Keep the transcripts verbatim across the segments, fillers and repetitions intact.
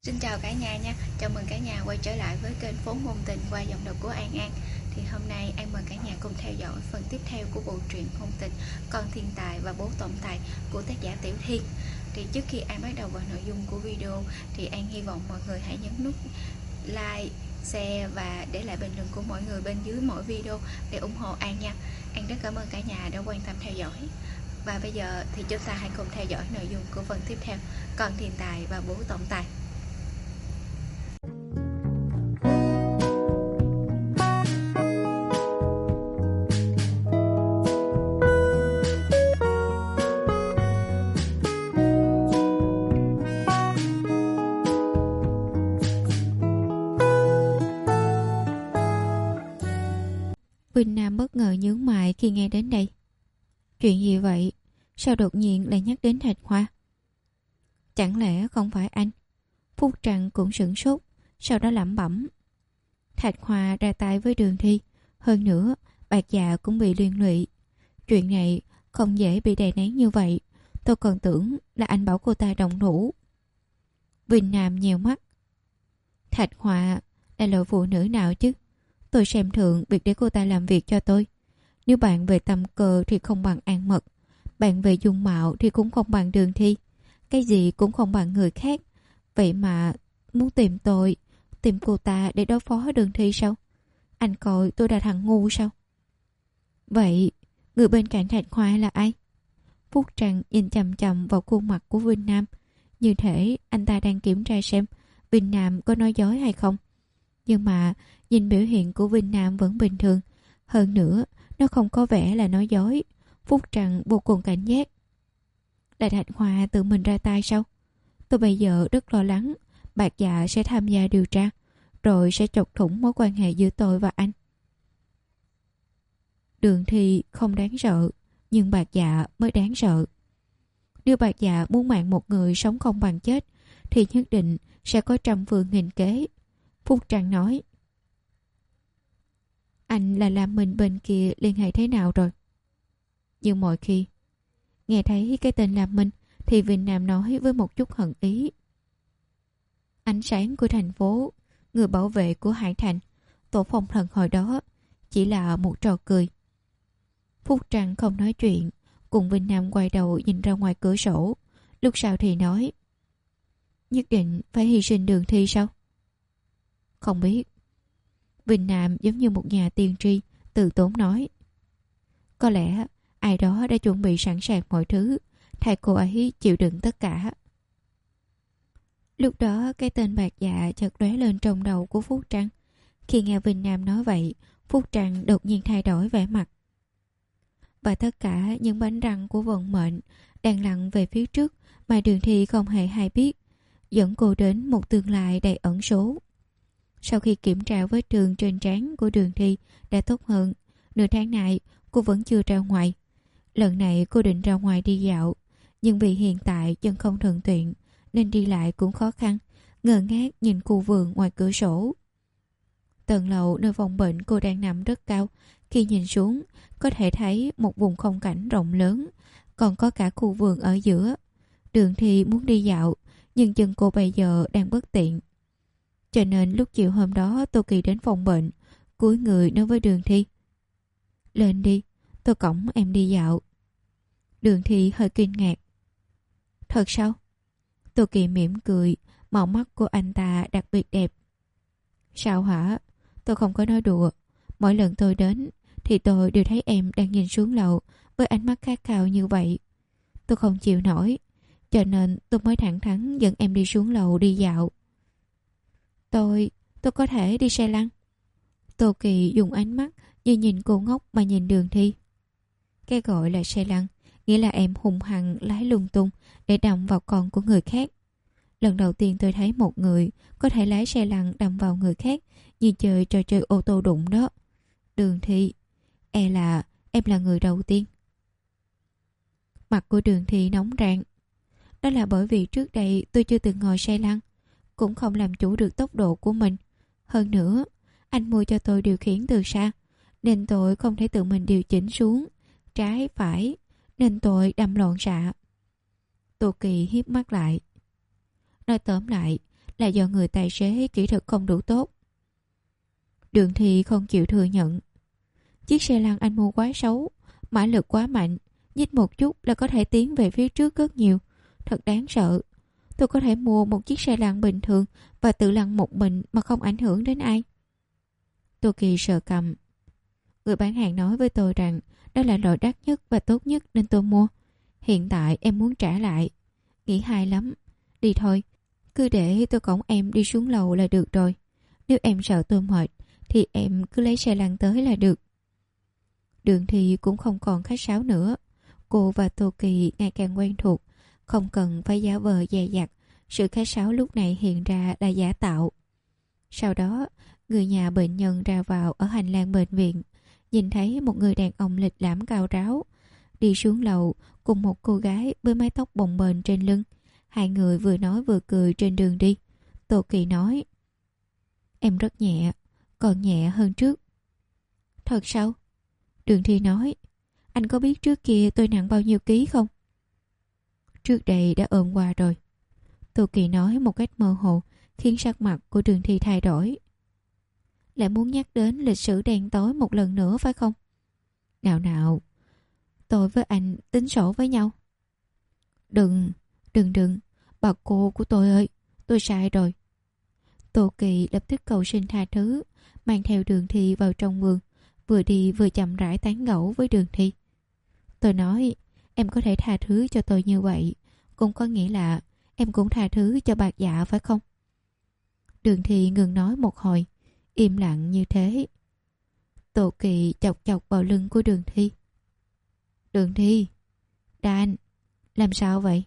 Xin chào cả nhà nha, chào mừng cả nhà quay trở lại với kênh Phố Ngôn Tình qua giọng đọc của An An. Thì hôm nay An mời cả nhà cùng theo dõi phần tiếp theo của bộ truyện ngôn tình Con Thiên Tài và Bố Tổng Tài của tác giả Tiểu Thiên. Thì trước khi An bắt đầu vào nội dung của video thì An hy vọng mọi người hãy nhấn nút like, share và để lại bình luận của mọi người bên dưới mỗi video để ủng hộ An nha. An rất cảm ơn cả nhà đã quan tâm theo dõi. Và bây giờ thì chúng ta hãy cùng theo dõi nội dung của phần tiếp theo, Con Thiên Tài và Bố Tổng Tài. Vinh Nam bất ngờ nhướng mày khi nghe đến đây. Chuyện gì vậy? Sao đột nhiên lại nhắc đến Thạch Hoa? Chẳng lẽ không phải anh? Phúc Trăng cũng sửng sốt, sau đó lẩm bẩm. Thạch Hoa ra tay với Đường Thi, hơn nữa Bạc Dạ cũng bị liên lụy. Chuyện này không dễ bị đè nén như vậy. Tôi còn tưởng là anh bảo cô ta động thủ. Vinh Nam nhèo mắt. Thạch Hoa là loại phụ nữ nào chứ? Tôi xem thường việc để cô ta làm việc cho tôi. Nếu bạn về tầm cờ thì không bằng An Mật, bạn về dung mạo thì cũng không bằng Đường Thi, cái gì cũng không bằng người khác. Vậy mà muốn tìm tôi, tìm cô ta để đối phó Đường Thi sao? Anh coi tôi là thằng ngu sao? Vậy người bên cạnh Thạch Hoa là ai? Phúc Trăng nhìn chằm chằm vào khuôn mặt của Vinh Nam, như thể anh ta đang kiểm tra xem Vinh Nam có nói dối hay không. Nhưng mà nhìn biểu hiện của Vinh Nam vẫn bình thường. Hơn nữa nó không có vẻ là nói dối. Phúc Trăng vô cùng cảnh giác. Là Thạch Hoa tự mình ra tay sao? Tôi bây giờ rất lo lắng Bạc Dạ sẽ tham gia điều tra, rồi sẽ chọc thủng mối quan hệ giữa tôi và anh. Đường Thi không đáng sợ, nhưng Bạc Dạ mới đáng sợ. Nếu Bạc Dạ muốn mạng một người sống không bằng chết thì nhất định sẽ có trăm phương nghìn kế. Phúc Trăng nói. Anh là Lam Minh bên kia liên hệ thế nào rồi? Như mọi khi, nghe thấy cái tên Lam Minh thì Vinh Nam nói với một chút hận ý. Ánh sáng của thành phố, người bảo vệ của Hải Thành, tổ phong thần hồi đó chỉ là một trò cười. Phúc Trăng không nói chuyện, cùng Vinh Nam quay đầu nhìn ra ngoài cửa sổ. Lúc sau thì nói. Nhất định phải hy sinh Đường Thi sao? Không biết. Vinh Nam giống như một nhà tiên tri từ tốn nói. Có lẽ ai đó đã chuẩn bị sẵn sàng mọi thứ, thay cô ấy chịu đựng tất cả. Lúc đó cái tên Bạc Dạ chợt lóe lên trong đầu của Phúc Trăng. Khi nghe Vinh Nam nói vậy, Phúc Trăng đột nhiên thay đổi vẻ mặt. Và tất cả những bánh răng của vận mệnh đang lặn về phía trước mà Đường Thi không hề hay biết, dẫn cô đến một tương lai đầy ẩn số. Sau khi kiểm tra vết thương trên trán của Đường Thi đã tốt hơn, nửa tháng này cô vẫn chưa ra ngoài. Lần này cô định ra ngoài đi dạo, nhưng vì hiện tại chân không thuận tiện nên đi lại cũng khó khăn, ngơ ngác nhìn khu vườn ngoài cửa sổ. Tầng lầu nơi phòng bệnh cô đang nằm rất cao, khi nhìn xuống có thể thấy một vùng không cảnh rộng lớn, còn có cả khu vườn ở giữa. Đường Thi muốn đi dạo, nhưng chân cô bây giờ đang bất tiện. Cho nên lúc chiều hôm đó Tô Kỳ đến phòng bệnh, cúi người nói với Đường Thi. Lên đi, tôi cõng em đi dạo. Đường Thi hơi kinh ngạc. Thật sao? Tô Kỳ mỉm cười, màu mắt của anh ta đặc biệt đẹp. Sao hả? Tôi không có nói đùa. Mỗi lần tôi đến thì tôi đều thấy em đang nhìn xuống lầu với ánh mắt khát khao như vậy. Tôi không chịu nổi, cho nên tôi mới thẳng thắn dẫn em đi xuống lầu đi dạo. Tôi, tôi có thể đi xe lăn. Tô Kỳ dùng ánh mắt như nhìn cô ngốc mà nhìn Đường Thi. Cái gọi là xe lăn nghĩa là em hung hăng lái lung tung để đâm vào con của người khác. Lần đầu tiên tôi thấy một người có thể lái xe lăn đâm vào người khác như chơi trò chơi ô tô đụng đó. Đường Thi, e là em là người đầu tiên. Mặt của Đường Thi nóng rạng. Đó là bởi vì trước đây tôi chưa từng ngồi xe lăn, cũng không làm chủ được tốc độ của mình. Hơn nữa, anh mua cho tôi điều khiển từ xa, nên tôi không thể tự mình điều chỉnh xuống trái phải, nên tôi đâm loạn xạ. Tô Kỳ hiếp mắt lại. Nói tóm lại là do người tài xế kỹ thuật không đủ tốt. Đường Thi không chịu thừa nhận. Chiếc xe lăn anh mua quá xấu, mã lực quá mạnh, nhích một chút là có thể tiến về phía trước rất nhiều. Thật đáng sợ. Tôi có thể mua một chiếc xe lăn bình thường và tự lăn một mình mà không ảnh hưởng đến ai. Tô Kỳ sờ cằm. Người bán hàng nói với tôi rằng đó là loại đắt nhất và tốt nhất nên tôi mua. Hiện tại em muốn trả lại. Nghĩ hay lắm. Đi thôi. Cứ để tôi cõng em đi xuống lầu là được rồi. Nếu em sợ tôi mệt thì em cứ lấy xe lăn tới là được. Đường Thi cũng không còn khách sáo nữa. Cô và Tô Kỳ ngày càng quen thuộc, không cần phải giả vờ dè dặt. Sự khách sáo lúc này hiện ra là giả tạo. Sau đó, người nhà bệnh nhân ra vào ở hành lang bệnh viện, nhìn thấy một người đàn ông lịch lãm cao ráo đi xuống lầu cùng một cô gái với mái tóc bồng bềnh trên lưng. Hai người vừa nói vừa cười trên đường đi. Tô Kỳ nói: Em rất nhẹ, còn nhẹ hơn trước. Thật sao? Đường Thi nói: Anh có biết trước kia tôi nặng bao nhiêu ký không? Trước đây đã ôm qua rồi. Tô Kỳ nói một cách mơ hồ, khiến sắc mặt của Đường Thi thay đổi. Lại muốn nhắc đến lịch sử đen tối một lần nữa phải không? Nào nào, tôi với anh tính sổ với nhau. Đừng, đừng đừng, bà cô của tôi ơi, tôi sai rồi. Tô Kỳ lập tức cầu xin tha thứ, mang theo Đường Thi vào trong vườn, vừa đi vừa chậm rãi tán gẫu với Đường Thi. Tôi nói, em có thể tha thứ cho tôi như vậy, cũng có nghĩa là em cũng tha thứ cho Bạc Dạ phải không? Đường Thi ngừng nói một hồi, im lặng như thế. Tô Kỳ chọc chọc vào lưng của Đường Thi. Đường Thi, Dan, làm sao vậy?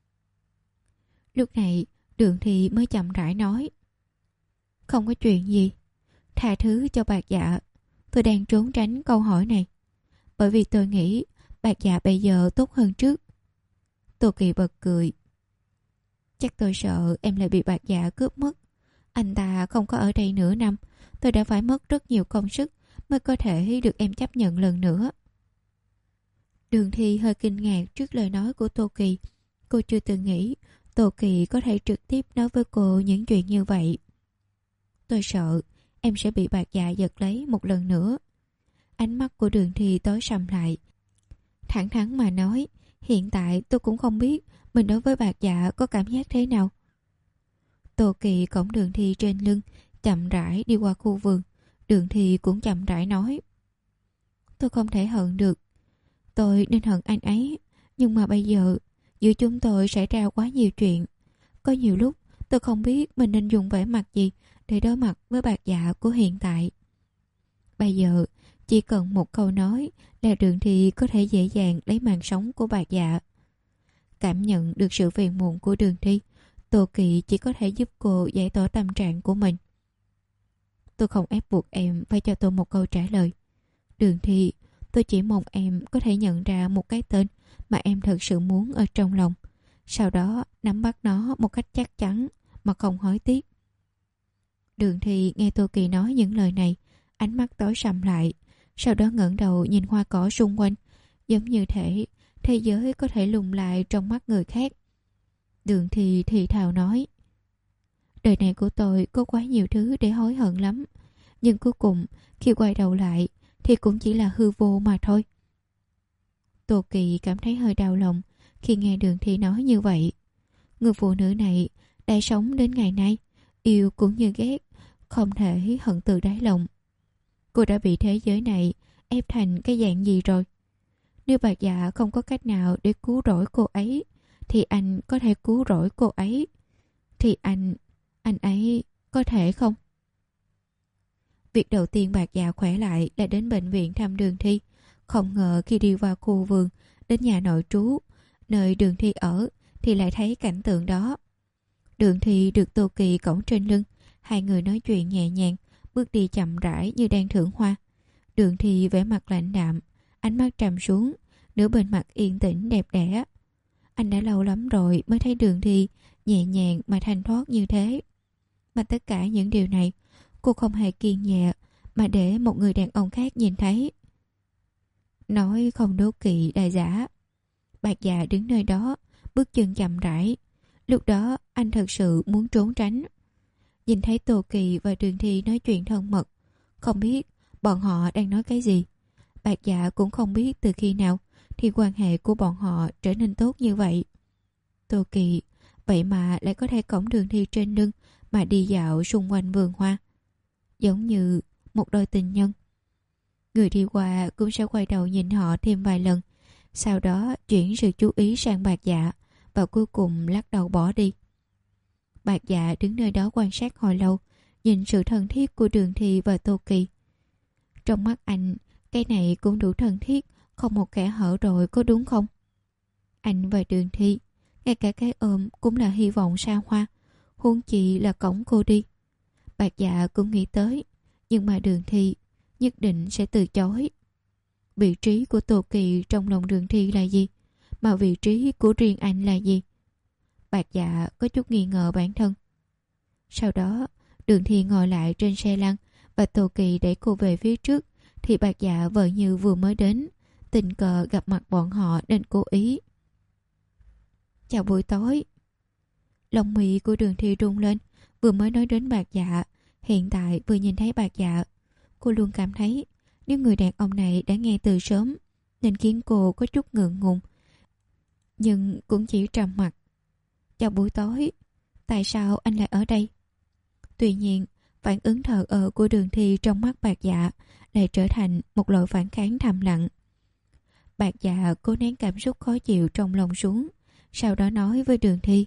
Lúc này Đường Thi mới chậm rãi nói: Không có chuyện gì, tha thứ cho Bạc Dạ. Tôi đang trốn tránh câu hỏi này, bởi vì tôi nghĩ Bạc Dạ bây giờ tốt hơn trước. Tô Kỳ bật cười. Chắc tôi sợ em lại bị Bạc Dạ cướp mất. Anh ta không có ở đây nửa năm, tôi đã phải mất rất nhiều công sức mới có thể được em chấp nhận lần nữa. Đường Thi hơi kinh ngạc trước lời nói của Tô Kỳ. Cô chưa từng nghĩ Tô Kỳ có thể trực tiếp nói với cô những chuyện như vậy. Tôi sợ em sẽ bị Bạc Dạ giật lấy một lần nữa. Ánh mắt của Đường Thi tối sầm lại. Thẳng thắn mà nói, hiện tại tôi cũng không biết mình đối với Bạc Dạ có cảm giác thế nào. Tô Kỳ cõng Đường Thi trên lưng, chậm rãi đi qua khu vườn. Đường Thi cũng chậm rãi nói: Tôi không thể hận được. Tôi nên hận anh ấy, nhưng mà bây giờ giữa chúng tôi xảy ra quá nhiều chuyện. Có nhiều lúc tôi không biết mình nên dùng vẻ mặt gì để đối mặt với Bạc Dạ của hiện tại. Bây giờ chỉ cần một câu nói là Đường Thi có thể dễ dàng lấy mạng sống của Bạc Dạ. Cảm nhận được sự phiền muộn của Đường Thi, Tô Kỳ chỉ có thể giúp cô giải tỏa tâm trạng của mình. Tôi không ép buộc em phải cho tôi một câu trả lời. Đường Thi, tôi chỉ mong em có thể nhận ra một cái tên mà em thật sự muốn ở trong lòng, sau đó nắm bắt nó một cách chắc chắn mà không hối tiếc. Đường Thi nghe Tô Kỳ nói những lời này, ánh mắt tối sầm lại, sau đó ngẩng đầu nhìn hoa cỏ xung quanh, giống như thể thế giới có thể lùng lại trong mắt người khác. Đường Thi thì thào nói: Đời này của tôi có quá nhiều thứ để hối hận lắm, nhưng cuối cùng khi quay đầu lại thì cũng chỉ là hư vô mà thôi. Tô Kỳ cảm thấy hơi đau lòng khi nghe Đường Thi nói như vậy. Người phụ nữ này đã sống đến ngày nay, yêu cũng như ghét, không thể hận từ đáy lòng. Cô đã bị thế giới này ép thành cái dạng gì rồi? Nếu Bạc Dạ không có cách nào để cứu rỗi cô ấy, thì anh có thể cứu rỗi cô ấy. Thì anh, anh ấy có thể không? Việc đầu tiên Bạc Dạ khỏe lại là đến bệnh viện thăm Đường Thi. Không ngờ khi đi vào khu vườn, đến nhà nội trú, nơi Đường Thi ở, thì lại thấy cảnh tượng đó. Đường Thi được Tô Kỳ cõng trên lưng, hai người nói chuyện nhẹ nhàng, bước đi chậm rãi như đang thưởng hoa. Đường Thi vẻ mặt lạnh đạm, ánh mắt trầm xuống, nửa bên mặt yên tĩnh đẹp đẽ. Anh đã lâu lắm rồi mới thấy Đường Thi nhẹ nhàng mà thanh thoát như thế. Mà tất cả những điều này cô không hề kiêng dè mà để một người đàn ông khác nhìn thấy. Nói không đố kỵ là giả. Bạc Dạ đứng nơi đó, bước chân chậm rãi. Lúc đó anh thật sự muốn trốn tránh. nhìn thấy Tô Kỳ và Đường Thi nói chuyện thân mật. Không biết bọn họ đang nói cái gì. Bạc Dạ cũng không biết từ khi nào thì quan hệ của bọn họ trở nên tốt như vậy. Tô Kỳ vậy mà lại có thể cõng Đường Thi trên lưng mà đi dạo xung quanh vườn hoa, giống như một đôi tình nhân. Người đi qua cũng sẽ quay đầu nhìn họ thêm vài lần, sau đó chuyển sự chú ý sang Bạc Dạ và cuối cùng lắc đầu bỏ đi. Bạc Dạ đứng nơi đó quan sát hồi lâu, nhìn sự thân thiết của Đường Thi và Tô Kỳ. Trong mắt anh, cái này cũng đủ thân thiết, không một kẻ hở rồi, có đúng không? Anh và Đường Thi, ngay cả cái ôm cũng là hy vọng xa hoa, huống chi là cõng cô đi. Bạc Dạ cũng nghĩ tới, nhưng mà Đường Thi nhất định sẽ từ chối. Vị trí của Tô Kỳ trong lòng Đường Thi là gì, mà vị trí của riêng anh là gì? Bạc Dạ có chút nghi ngờ bản thân. Sau đó Đường Thi ngồi lại trên xe lăn và Tô Kỳ đẩy cô về phía trước, thì Bạc Dạ vợ như vừa mới đến, tình cờ gặp mặt bọn họ nên cố ý. Chào buổi tối. Lòng mì của Đường Thi rung lên, vừa mới nói đến Bạc Dạ, hiện tại vừa nhìn thấy Bạc Dạ, cô luôn cảm thấy nếu người đàn ông này đã nghe từ sớm nên khiến cô có chút ngượng ngùng, nhưng cũng chỉ trầm mặc. Chào buổi tối, tại sao anh lại ở đây? Tuy nhiên, phản ứng thờ ơ của Đường Thi trong mắt Bạc Dạ lại trở thành một loại phản kháng thầm lặng. Bạc Dạ cố nén cảm xúc khó chịu trong lòng xuống, sau đó nói với Đường Thi: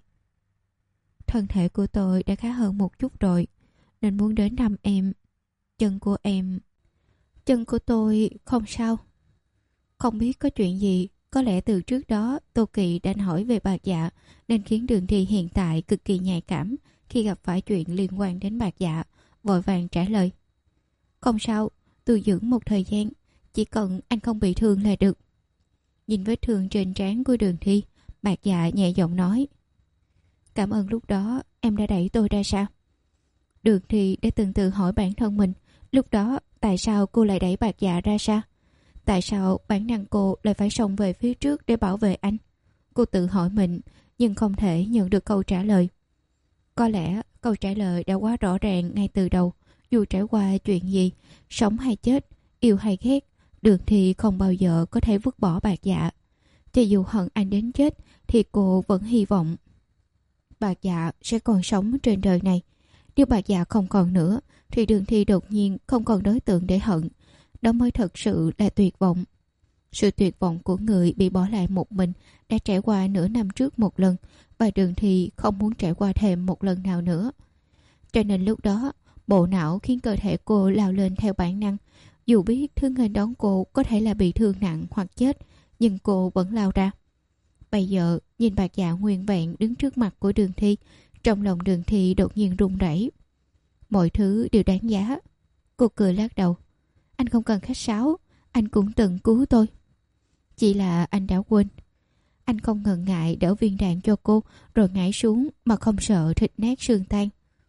thân thể của tôi đã khá hơn một chút rồi, nên muốn đến thăm em. Chân của em... Chân của tôi không sao. Không biết có chuyện gì, có lẽ từ trước đó Tô Kỳ đã hỏi về Bạc Dạ, nên khiến Đường Thi hiện tại cực kỳ nhạy cảm khi gặp phải chuyện liên quan đến Bạc Dạ, vội vàng trả lời: không sao, tôi dưỡng một thời gian, chỉ cần anh không bị thương là được. Nhìn vết thương trên trán của Đường Thi, Bạc Dạ nhẹ giọng nói: cảm ơn lúc đó em đã đẩy tôi ra sao? Đường Thi đã từng tự hỏi bản thân mình, lúc đó tại sao cô lại đẩy Bạc Dạ ra sao? Tại sao bản năng cô lại phải xông về phía trước để bảo vệ anh? Cô tự hỏi mình, nhưng không thể nhận được câu trả lời. Có lẽ câu trả lời đã quá rõ ràng ngay từ đầu. Dù trải qua chuyện gì, sống hay chết, yêu hay ghét, Đường Thi không bao giờ có thể vứt bỏ Bạc Dạ. Cho dù hận anh đến chết, thì cô vẫn hy vọng Bạc Dạ sẽ còn sống trên đời này. Nếu Bạc Dạ không còn nữa, thì Đường Thi đột nhiên không còn đối tượng để hận. Đó mới thật sự là tuyệt vọng. Sự tuyệt vọng của người bị bỏ lại một mình đã trải qua nửa năm trước một lần, và Đường Thi không muốn trải qua thêm một lần nào nữa. Cho nên lúc đó, bộ não khiến cơ thể cô lao lên theo bản năng. Dù biết thứ nghênh đón cô có thể là bị thương nặng hoặc chết, nhưng cô vẫn lao ra. Bây giờ nhìn Bạc Dạ nguyên vẹn đứng trước mặt của Đường Thi, trong lòng Đường Thi đột nhiên run rẩy. Mọi thứ đều đáng giá. Cô cười lắc đầu. Anh không cần khách sáo, anh cũng từng cứu tôi. Chỉ là anh đã quên. Anh không ngần ngại đỡ viên đạn cho cô, rồi ngã xuống mà không sợ thịt nát xương tan.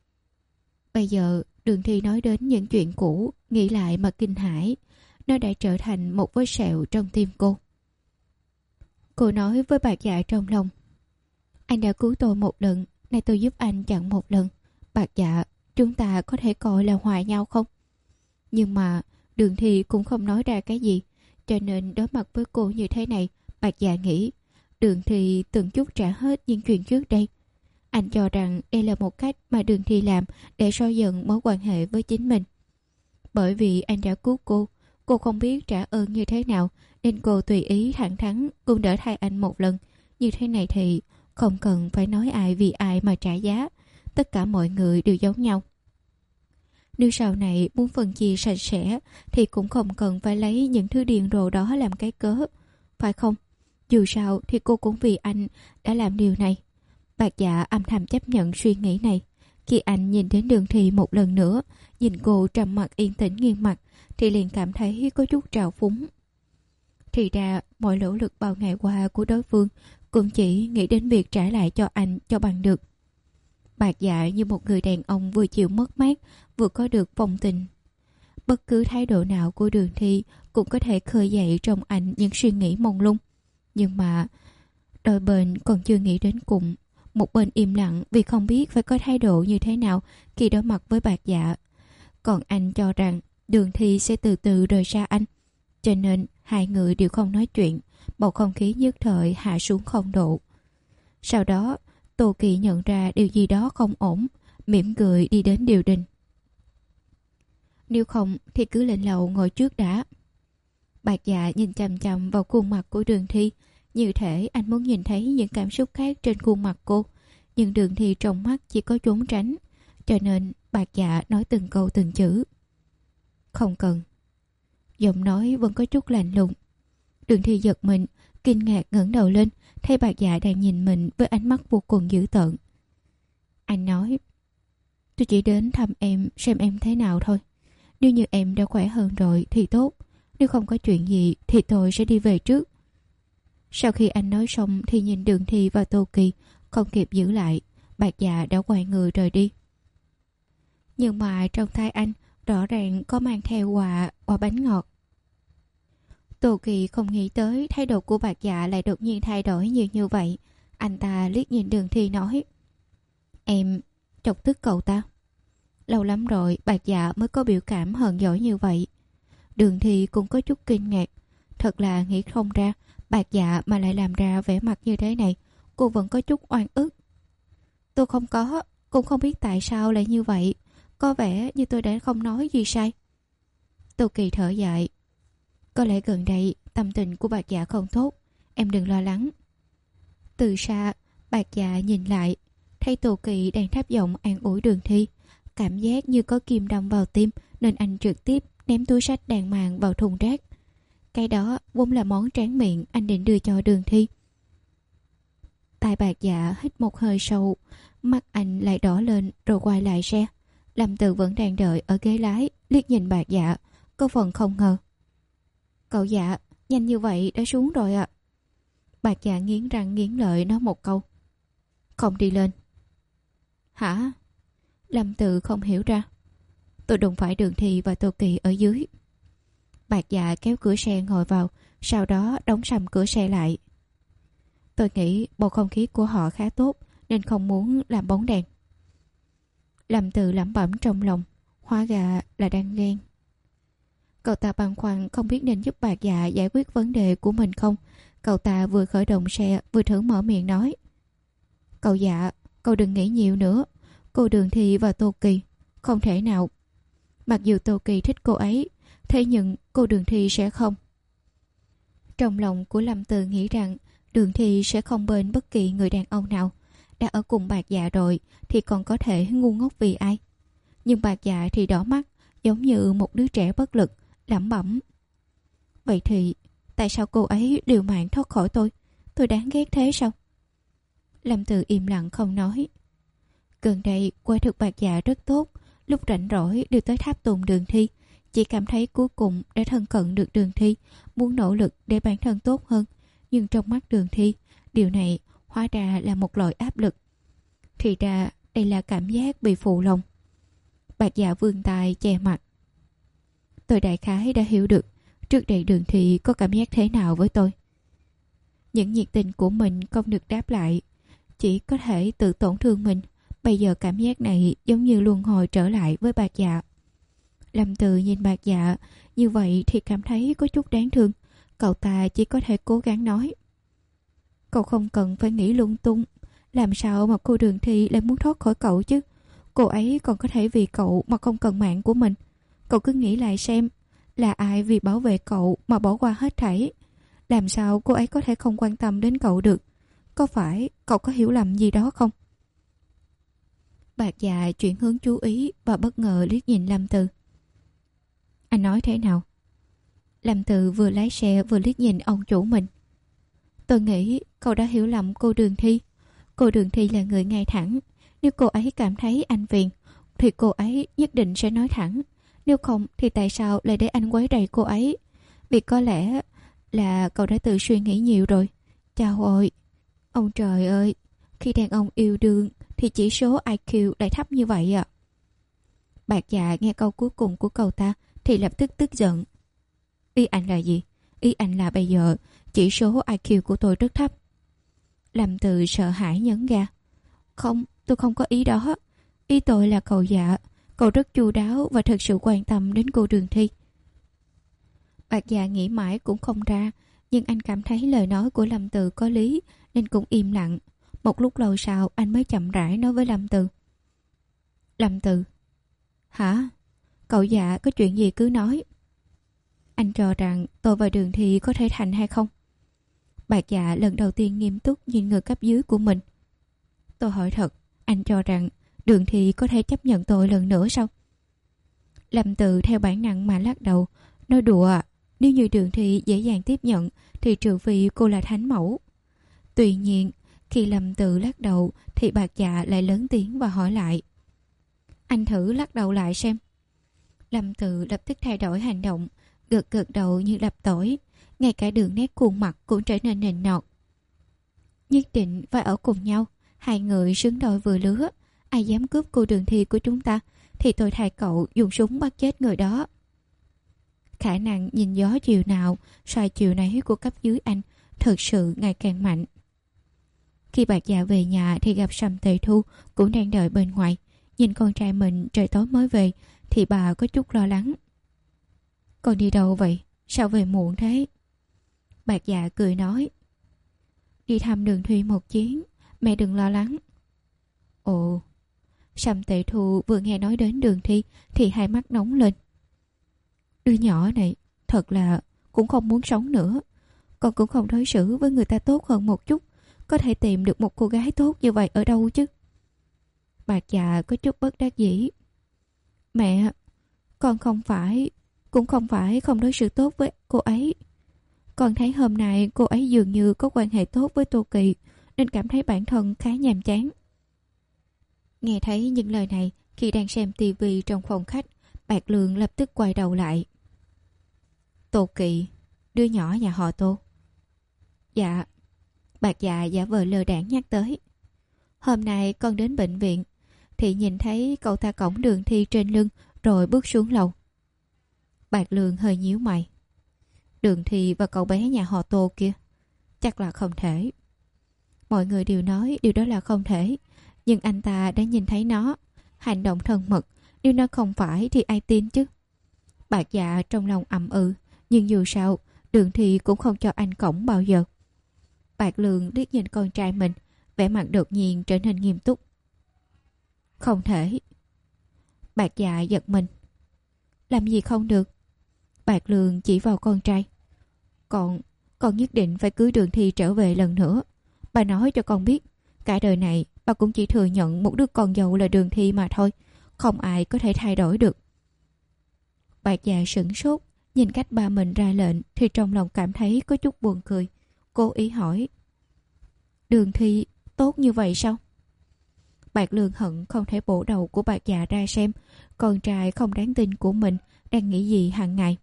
Bây giờ Đường Thi nói đến những chuyện cũ, nghĩ lại mà kinh hãi. Nó đã trở thành một vết sẹo trong tim cô. Cô nói với Bạc Dạ trong lòng: anh đã cứu tôi một lần, nay tôi giúp anh chặn một lần. Bạc Dạ, chúng ta có thể coi là hòa nhau không? Nhưng mà Đường Thi cũng không nói ra cái gì, cho nên đối mặt với cô như thế này, Bạc Dạ nghĩ Đường Thi từng chút trả hết những chuyện trước đây. Anh cho rằng đây là một cách mà Đường Thi làm để soi dần mối quan hệ với chính mình. Bởi vì anh đã cứu cô, cô không biết trả ơn như thế nào, nên cô tùy ý thẳng thắn cũng đỡ thay anh một lần. Như thế này thì không cần phải nói ai vì ai mà trả giá. Tất cả mọi người đều giống nhau. Nếu sau này muốn phân chia sạch sẽ thì cũng không cần phải lấy những thứ điên rồ đó làm cái cớ, phải không? Dù sao thì cô cũng vì anh đã làm điều này. Bạc Dạ âm thầm chấp nhận suy nghĩ này. Khi anh nhìn đến Đường Thi một lần nữa, nhìn cô trầm mặc yên tĩnh nghiêng mặt, thì liền cảm thấy có chút trào phúng. Thì ra mọi nỗ lực bao ngày qua của đối phương cũng chỉ nghĩ đến việc trả lại cho anh cho bằng được. Bạc Dạ như một người đàn ông vừa chịu mất mát, vừa có được phong tình. Bất cứ thái độ nào của Đường Thi cũng có thể khơi dậy trong anh những suy nghĩ mông lung. Nhưng mà đôi bên còn chưa nghĩ đến cùng, một bên im lặng vì không biết phải có thái độ như thế nào khi đối mặt với Bạc Dạ. Còn anh cho rằng Đường Thi sẽ từ từ rời xa anh. Cho nên hai người đều không nói chuyện, bầu không khí nhất thời hạ xuống không độ. Sau đó, Tô Kỳ nhận ra điều gì đó không ổn, mỉm cười đi đến điều đình. Nếu không thì cứ lên lầu ngồi trước đã. Bạc Dạ nhìn chằm chằm vào khuôn mặt của Đường Thi, như thể anh muốn nhìn thấy những cảm xúc khác trên khuôn mặt cô. Nhưng Đường Thi trong mắt chỉ có trốn tránh, cho nên Bạc Dạ nói từng câu từng chữ. Không cần. Giọng nói vẫn có chút lạnh lùng. Đường Thi giật mình, kinh ngạc ngẩng đầu lên, thấy Bạc Dạ đang nhìn mình với ánh mắt vô cùng dữ tợn. Anh nói, tôi chỉ đến thăm em, xem em thế nào thôi. Nếu như em đã khỏe hơn rồi thì tốt, nếu không có chuyện gì thì tôi sẽ đi về trước. Sau khi anh nói xong thì nhìn Đường Thi và Tô Kỳ, không kịp giữ lại, Bạc Dạ đã quay người rời đi. Nhưng mà trong tay anh rõ ràng có mang theo quà, quà bánh ngọt. Tô Kỳ không nghĩ tới thái độ của Bạc Dạ lại đột nhiên thay đổi nhiều như vậy. Anh ta liếc nhìn Đường Thi nói, em chọc tức cậu ta. Lâu lắm rồi Bạc Dạ mới có biểu cảm hờn dỗi như vậy. Đường Thi cũng có chút kinh ngạc. Thật là nghĩ không ra Bạc Dạ mà lại làm ra vẻ mặt như thế này. Cô vẫn có chút oan ức. Tôi không có, cũng không biết tại sao lại như vậy. Có vẻ như tôi đã không nói gì sai. Tô Kỳ thở dài. Có lẽ gần đây tâm tình của Bạc Dạ không tốt, em đừng lo lắng. Từ xa Bạc Dạ nhìn lại, thấy Tô Kỳ đang thấp giọng an ủi Đường Thi. Cảm giác như có kim đâm vào tim, nên anh trực tiếp ném túi sách đàng hoàng vào thùng rác. Cái đó vốn là món tráng miệng anh định đưa cho Đường Thi. Tai Bạc Dạ hít một hơi sâu, mắt anh lại đỏ lên rồi quay lại xe. Lâm Từ vẫn đang đợi ở ghế lái, liếc nhìn Bạc Dạ, có phần không ngờ. Cậu Dạ, nhanh như vậy đã xuống rồi ạ. À. Bạc Dạ nghiến răng nghiến lợi nói một câu. Không đi lên. Hả? Lâm Từ không hiểu ra. Tôi đụng phải Đường Thi và Tô Kỳ ở dưới. Bạc Dạ kéo cửa xe ngồi vào, sau đó đóng sầm cửa xe lại. Tôi nghĩ bầu không khí của họ khá tốt nên không muốn làm bóng đèn. Lâm Từ lẩm bẩm trong lòng, hóa ra là đang ghen. Cậu ta băn khoăn không biết nên giúp Bạc Dạ giải quyết vấn đề của mình không. Cậu ta vừa khởi động xe vừa thử mở miệng nói. Cậu Dạ, cậu đừng nghĩ nhiều nữa. Cô Đường Thi và Tô Kỳ không thể nào. Mặc dù Tô Kỳ thích cô ấy, thế nhưng cô Đường Thi sẽ không. Trong lòng của Lâm Từ nghĩ rằng Đường Thi sẽ không bên bất kỳ người đàn ông nào. Đã ở cùng Bạc Dạ rồi thì còn có thể ngu ngốc vì ai. Nhưng Bạc Dạ thì đỏ mắt, giống như một đứa trẻ bất lực, lẩm bẩm. Vậy thì tại sao cô ấy liều mạng thoát khỏi tôi? Tôi đáng ghét thế sao? Lâm Từ im lặng không nói. Gần đây quả thực Bạc Dạ rất tốt, lúc rảnh rỗi đều tới tháp tùng Đường Thi. Chỉ cảm thấy cuối cùng đã thân cận được Đường Thi, muốn nỗ lực để bản thân tốt hơn. Nhưng trong mắt Đường Thi, điều này hóa ra là một loại áp lực. Thì ra đây là cảm giác bị phụ lòng. Bạc Dạ vươn tay che mặt. Tôi đại khái đã hiểu được trước đây Đường Thi có cảm giác thế nào với tôi. Những nhiệt tình của mình không được đáp lại, chỉ có thể tự tổn thương mình. Bây giờ cảm giác này giống như luân hồi trở lại với Bạc Dạ. Lâm Từ nhìn Bạc Dạ như vậy thì cảm thấy có chút đáng thương. Cậu ta chỉ có thể cố gắng nói. Cậu không cần phải nghĩ lung tung. Làm sao mà cô Đường Thi lại muốn thoát khỏi cậu chứ? Cô ấy còn có thể vì cậu mà không cần mạng của mình. Cậu cứ nghĩ lại xem, là ai vì bảo vệ cậu mà bỏ qua hết thảy? Làm sao cô ấy có thể không quan tâm đến cậu được? Có phải cậu có hiểu lầm gì đó không? Bạc Dạ chuyển hướng chú ý và bất ngờ liếc nhìn Lâm Từ. Anh nói thế nào? Lâm Từ vừa lái xe vừa liếc nhìn ông chủ mình. Tôi nghĩ cậu đã hiểu lầm cô Đường Thi. Cô Đường Thi là người ngay thẳng. Nếu cô ấy cảm thấy anh phiền thì cô ấy nhất định sẽ nói thẳng. Nếu không thì tại sao lại để anh quấy rầy cô ấy? Vì có lẽ là cậu đã tự suy nghĩ nhiều rồi. Chào ơi, ông trời ơi, khi đàn ông yêu đương thì chỉ số i kiu lại thấp như vậy à? Bạc Dạ nghe câu cuối cùng của cậu ta thì lập tức tức giận. Ý anh là gì? Ý anh là bây giờ chỉ số i kiu của tôi rất thấp. Lâm Từ sợ hãi nhấn ga. Không, tôi không có ý đó. Ý tôi là cậu Dạ, cậu rất chu đáo và thật sự quan tâm đến cô Đường Thi. Bạc Dạ nghĩ mãi cũng không ra, nhưng anh cảm thấy lời nói của Lâm Từ có lý nên cũng im lặng. Một lúc lâu sau anh mới chậm rãi nói với Lâm Từ. Lâm Từ. Hả? Cậu Dạ có chuyện gì cứ nói. Anh cho rằng tôi và Đường Thi có thể thành hay không? Bạc Dạ lần đầu tiên nghiêm túc nhìn người cấp dưới của mình. Tôi hỏi thật, anh cho rằng Đường Thi có thể chấp nhận tôi lần nữa sao? Lâm Từ theo bản năng mà lắc đầu, nói đùa à, nếu như Đường Thi dễ dàng tiếp nhận thì trừ phi cô là thánh mẫu. Tuy nhiên, khi Lâm Từ lắc đầu thì Bạc Dạ lại lớn tiếng và hỏi lại. Anh thử lắc đầu lại xem. Lâm Từ lập tức thay đổi hành động, gật gật đầu như đập tỏi, ngay cả đường nét khuôn mặt cũng trở nên nịnh nọt. Nhất định phải ở cùng nhau, hai người xứng đôi vừa lứa. Ai dám cướp cô Đường Thi của chúng ta thì tôi thay cậu dùng súng bắt chết người đó. Khả năng nhìn gió chiều nào xoay chiều nấy của cấp dưới anh thực sự ngày càng mạnh. Khi Bạc Dạ về nhà thì gặp Sầm Tề Thu cũng đang đợi bên ngoài. Nhìn con trai mình trời tối mới về thì bà có chút lo lắng. Con đi đâu vậy? Sao về muộn thế? Bạc Dạ cười nói. Đi thăm Đường Thi một chuyến, mẹ đừng lo lắng. Ồ. Sầm Tề Thu vừa nghe nói đến Đường Thi thì hai mắt nóng lên. Đứa nhỏ này thật là cũng không muốn sống nữa. Con cũng không đối xử với người ta tốt hơn một chút. Có thể tìm được một cô gái tốt như vậy ở đâu chứ? Bạc Dạ có chút bất đắc dĩ. Mẹ, con không phải, cũng không phải không đối xử tốt với cô ấy. Con thấy hôm nay cô ấy dường như có quan hệ tốt với Tô Kỳ nên cảm thấy bản thân khá nhàm chán. Nghe thấy những lời này khi đang xem tivi trong phòng khách, Bạc Lượng lập tức quay đầu lại. Tô Kỳ, đứa nhỏ nhà họ Tô. Dạ. Bạc Dạ giả vờ lơ đãng nhắc tới. Hôm nay con đến bệnh viện thì nhìn thấy cậu ta cõng Đường Thi trên lưng rồi bước xuống lầu. Bạc Lượng hơi nhíu mày. Đường Thi và cậu bé nhà họ Tô kia, chắc là không thể. Mọi người đều nói điều đó là không thể, nhưng anh ta đã nhìn thấy nó, hành động thân mật, nếu nó không phải thì ai tin chứ? Bạc Dạ trong lòng ậm ừ, nhưng dù sao Đường Thi cũng không cho anh cõng bao giờ. Bạc Lượng liếc nhìn con trai mình, vẻ mặt đột nhiên trở nên nghiêm túc. Không thể. Bạc Dạ giật mình. Làm gì không được? Bạc Lượng chỉ vào con trai. Con, con nhất định phải cưới Đường Thi trở về lần nữa. Bà nói cho con biết, cả đời này bà cũng chỉ thừa nhận một đứa con dâu là Đường Thi mà thôi. Không ai có thể thay đổi được. Bạc Dạ sửng sốt, nhìn cách ba mình ra lệnh thì trong lòng cảm thấy có chút buồn cười. Cố ý hỏi. Đường Thi tốt như vậy sao? Bạc Lượng hận không thể bổ đầu của Bạc Dạ ra xem con trai không đáng tin của mình đang nghĩ gì hàng ngày.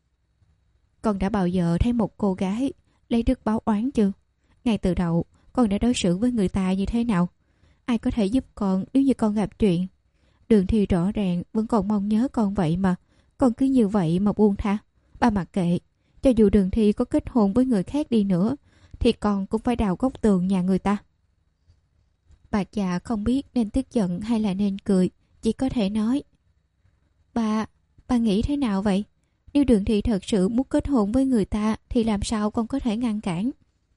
Con đã bao giờ thấy một cô gái lấy đức báo oán chưa? Ngay từ đầu con đã đối xử với người ta như thế nào? Ai có thể giúp con nếu như con gặp chuyện? Đường Thi rõ ràng vẫn còn mong nhớ con vậy mà. Con cứ như vậy mà buông tha. Ba mặc kệ. Cho dù Đường Thi có kết hôn với người khác đi nữa thì con cũng phải đào góc tường nhà người ta. Bạc Dạ không biết nên tức giận hay là nên cười, chỉ có thể nói. Bà, bà nghĩ thế nào vậy? Nếu Đường Thi thật sự muốn kết hôn với người ta thì làm sao con có thể ngăn cản?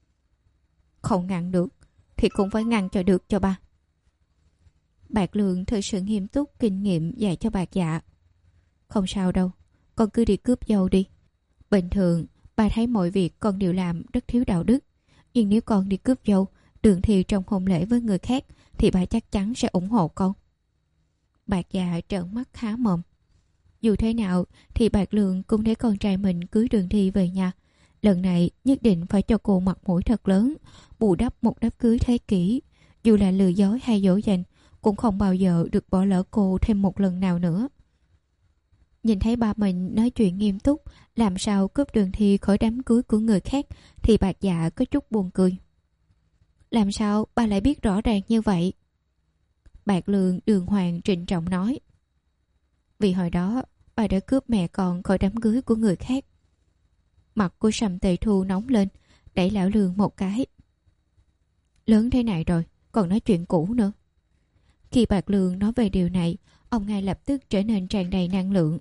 Không ngăn được thì cũng phải ngăn cho được cho bà. Bạc Lượng thật sự nghiêm túc kinh nghiệm dạy cho Bạc Dạ. Không sao đâu, con cứ đi cướp dâu đi. Bình thường bà thấy mọi việc con đều làm rất thiếu đạo đức, nhưng nếu con đi cướp dâu, Đường Thi trong hôn lễ với người khác thì bà chắc chắn sẽ ủng hộ con. Bạc Dạ trợn mắt há mồm. Dù thế nào thì Bạc Lượng cũng để con trai mình cưới Đường Thi về nhà. Lần này nhất định phải cho cô mặt mũi thật lớn, bù đắp một đám cưới thế kỷ. Dù là lừa dối hay dỗ dành, cũng không bao giờ được bỏ lỡ cô thêm một lần nào nữa. Nhìn thấy ba mình nói chuyện nghiêm túc, làm sao cướp Đường Thi khỏi đám cưới của người khác thì Bạc Dạ có chút buồn cười. Làm sao bà lại biết rõ ràng như vậy? Bạc Lượng đường hoàng trịnh trọng nói. Vì hồi đó bà đã cướp mẹ con khỏi đám cưới của người khác. Mặt của Sầm Tề Thu nóng lên, đẩy lão Lương một cái. Lớn thế này rồi còn nói chuyện cũ nữa. Khi Bạc Lương nói về điều này, ông ngay lập tức trở nên tràn đầy năng lượng.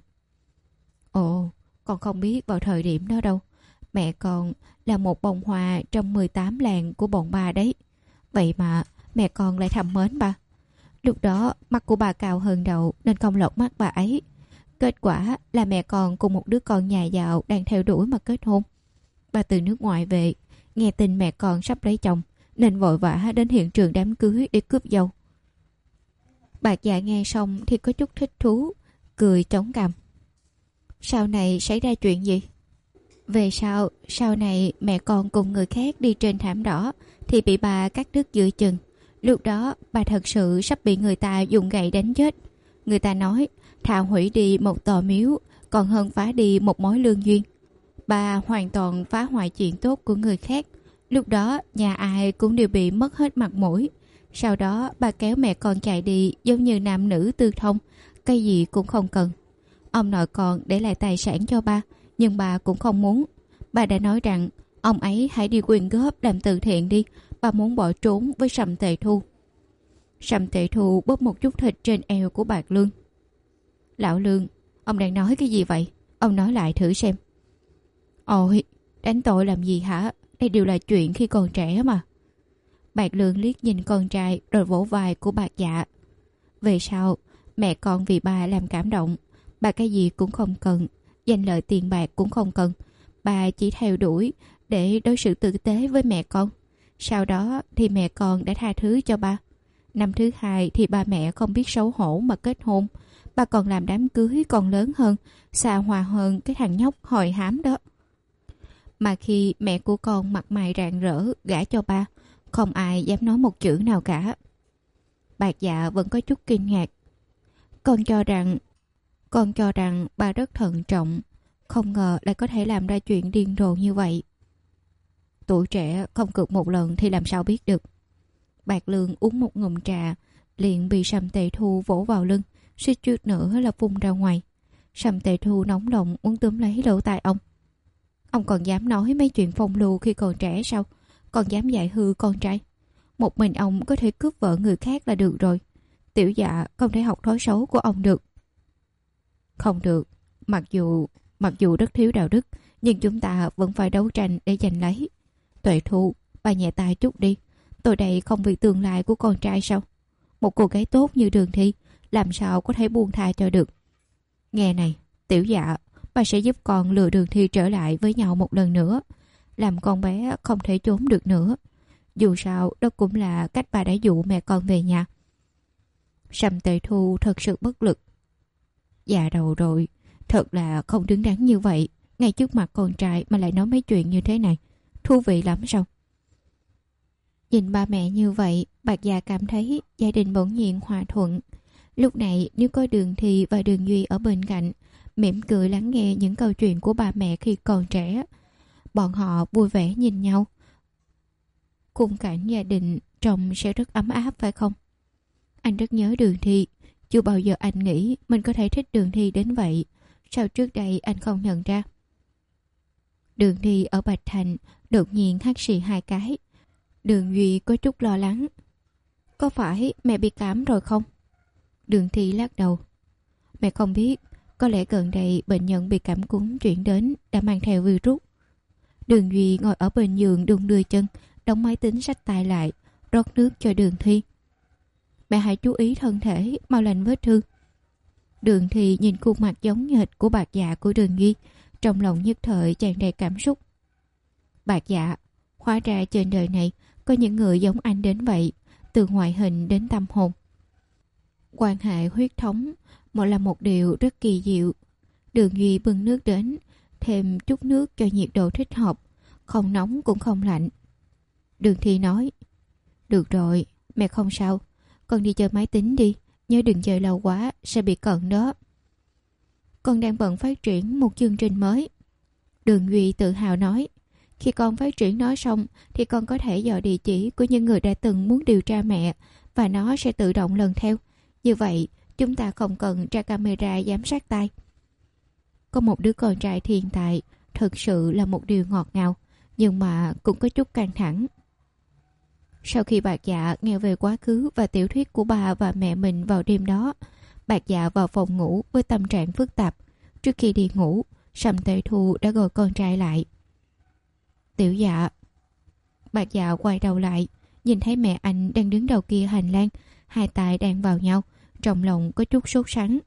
Ồ, con không biết vào thời điểm đó đâu. Mẹ con là một bông hoa trong mười tám làng của bọn bà đấy. Vậy mà mẹ con lại thầm mến bà. Lúc đó mắt của bà cao hơn đầu nên không lọt mắt bà ấy. Kết quả là mẹ con cùng một đứa con nhà giàu đang theo đuổi mà kết hôn. Bà từ nước ngoài về, nghe tin mẹ con sắp lấy chồng nên vội vã đến hiện trường đám cưới để cướp dâu. Bạc Dạ nghe xong thì có chút thích thú, cười chống cằm. Sau này xảy ra chuyện gì? Về sau, sau này mẹ con cùng người khác đi trên thảm đỏ thì bị bà cắt đứt giữa chừng. Lúc đó bà thật sự sắp bị người ta dùng gậy đánh chết. Người ta nói thà hủy đi một tòa miếu còn hơn phá đi một mối lương duyên. Bà hoàn toàn phá hoại chuyện tốt của người khác. Lúc đó nhà ai cũng đều bị mất hết mặt mũi. Sau đó bà kéo mẹ con chạy đi giống như nam nữ tư thông, cái gì cũng không cần. Ông nội còn để lại tài sản cho ba, nhưng bà cũng không muốn. Bà đã nói rằng ông ấy hãy đi quyên góp làm từ thiện đi. Bà muốn bỏ trốn với Sầm Tề Thu. Sầm Tề Thu bóp một chút thịt trên eo của Bạc Lương. Lão Lương, ông đang nói cái gì vậy? Ông nói lại thử xem. Ôi, đánh tội làm gì hả? Đây đều là chuyện khi còn trẻ mà. Bạc Lương liếc nhìn con trai rồi vỗ vai của Bạc Dạ. Về sau, mẹ con vì bà làm cảm động. Bà cái gì cũng không cần, danh lợi tiền bạc cũng không cần. Bà chỉ theo đuổi để đối xử tử tế với mẹ con. Sau đó thì mẹ con đã tha thứ cho ba. Năm thứ hai thì ba mẹ không biết xấu hổ mà kết hôn. Ba còn làm đám cưới còn lớn hơn, xa hoa hơn cái thằng nhóc hồi hám đó. Mà khi mẹ của con mặt mày rạng rỡ gả cho ba, không ai dám nói một chữ nào cả. Bạc Dạ vẫn có chút kinh ngạc. Con cho rằng Con cho rằng bà rất thận trọng, không ngờ lại có thể làm ra chuyện điên rồ như vậy. Tuổi trẻ không cược một lần thì làm sao biết được. Bạc Lương uống một ngụm trà, liền bị Sầm Tề Thu vỗ vào lưng, suýt chút nữa là phun ra ngoài. Sầm Tề Thu nóng lòng muốn túm lấy lỗ tai ông. Ông còn dám nói mấy chuyện phong lưu khi còn trẻ sao? Còn dám dạy hư con trai? Một mình ông có thể cướp vợ người khác là được rồi. Tiểu Dạ không thể học thói xấu của ông được. Không được. Mặc dù Mặc dù rất thiếu đạo đức, nhưng chúng ta vẫn phải đấu tranh để giành lấy. Tuệ Thu, bà nhẹ tay chút đi. Tôi đây không vì tương lai của con trai sao? Một cô gái tốt như Đường Thi làm sao có thể buông tha cho được. Nghe này, Tiểu Dạ, bà sẽ giúp con lừa Đường Thi trở lại với nhau một lần nữa, làm con bé không thể trốn được nữa. Dù sao đó cũng là cách bà đã dụ mẹ con về nhà. Sầm Tề Thu thật sự bất lực. Già đầu rồi, thật là không đứng đắn như vậy. Ngay trước mặt con trai mà lại nói mấy chuyện như thế này. Thú vị lắm sao? Nhìn ba mẹ như vậy, Bạc Dạ cảm thấy gia đình bỗng nhiên hòa thuận. Lúc này nếu có Đường Thi và Đường Duy ở bên cạnh, mỉm cười lắng nghe những câu chuyện của ba mẹ khi còn trẻ, bọn họ vui vẻ nhìn nhau. Khung cảnh gia đình trông sẽ rất ấm áp phải không? Anh rất nhớ Đường Thi. Chưa bao giờ anh nghĩ mình có thể thích Đường Thi đến vậy. Sao trước đây anh không nhận ra? Đường Thi ở Bạch Thành đột nhiên hắt xì hai cái. Đường Duy có chút lo lắng. Có phải mẹ bị cảm rồi không? Đường Thi lắc đầu. Mẹ không biết. Có lẽ gần đây bệnh nhân bị cảm cúm chuyển đến đã mang theo virus. Đường Duy ngồi ở bên giường đung đưa chân, đóng máy tính xách tay lại, rót nước cho Đường Thi. Mẹ hãy chú ý thân thể, mau lành vết thương. Đường Thi nhìn khuôn mặt giống hệt của Bạc Dạ của Đường Duy, trong lòng nhất thời tràn đầy cảm xúc. Bạc Dạ, hóa ra trên đời này có những người giống anh đến vậy, từ ngoại hình đến tâm hồn. Quan hệ huyết thống một là một điều rất kỳ diệu. Đường Duy bưng nước đến, thêm chút nước cho nhiệt độ thích hợp, không nóng cũng không lạnh. Đường Thi nói, được rồi, mẹ không sao, con đi chơi máy tính đi, nhớ đừng chơi lâu quá, sẽ bị cận đó. Con đang bận phát triển một chương trình mới. Đường Duy tự hào nói, khi con phát triển nó xong thì con có thể dò địa chỉ của những người đã từng muốn điều tra mẹ và nó sẽ tự động lần theo. Như vậy chúng ta không cần tra camera giám sát tai. Có một đứa con trai thiên tài thực sự là một điều ngọt ngào, nhưng mà cũng có chút căng thẳng. Sau khi Bạc Dạ nghe về quá khứ và tiểu thuyết của bà và mẹ mình vào đêm đó, Bạc Dạ vào phòng ngủ với tâm trạng phức tạp. Trước khi đi ngủ, Sầm Tệ Thu đã gọi con trai lại. Tiểu Dạ. Bạc Dạ quay đầu lại, nhìn thấy mẹ anh đang đứng đầu kia hành lang, hai tay đang vào nhau, trong lòng có chút sốt sắng.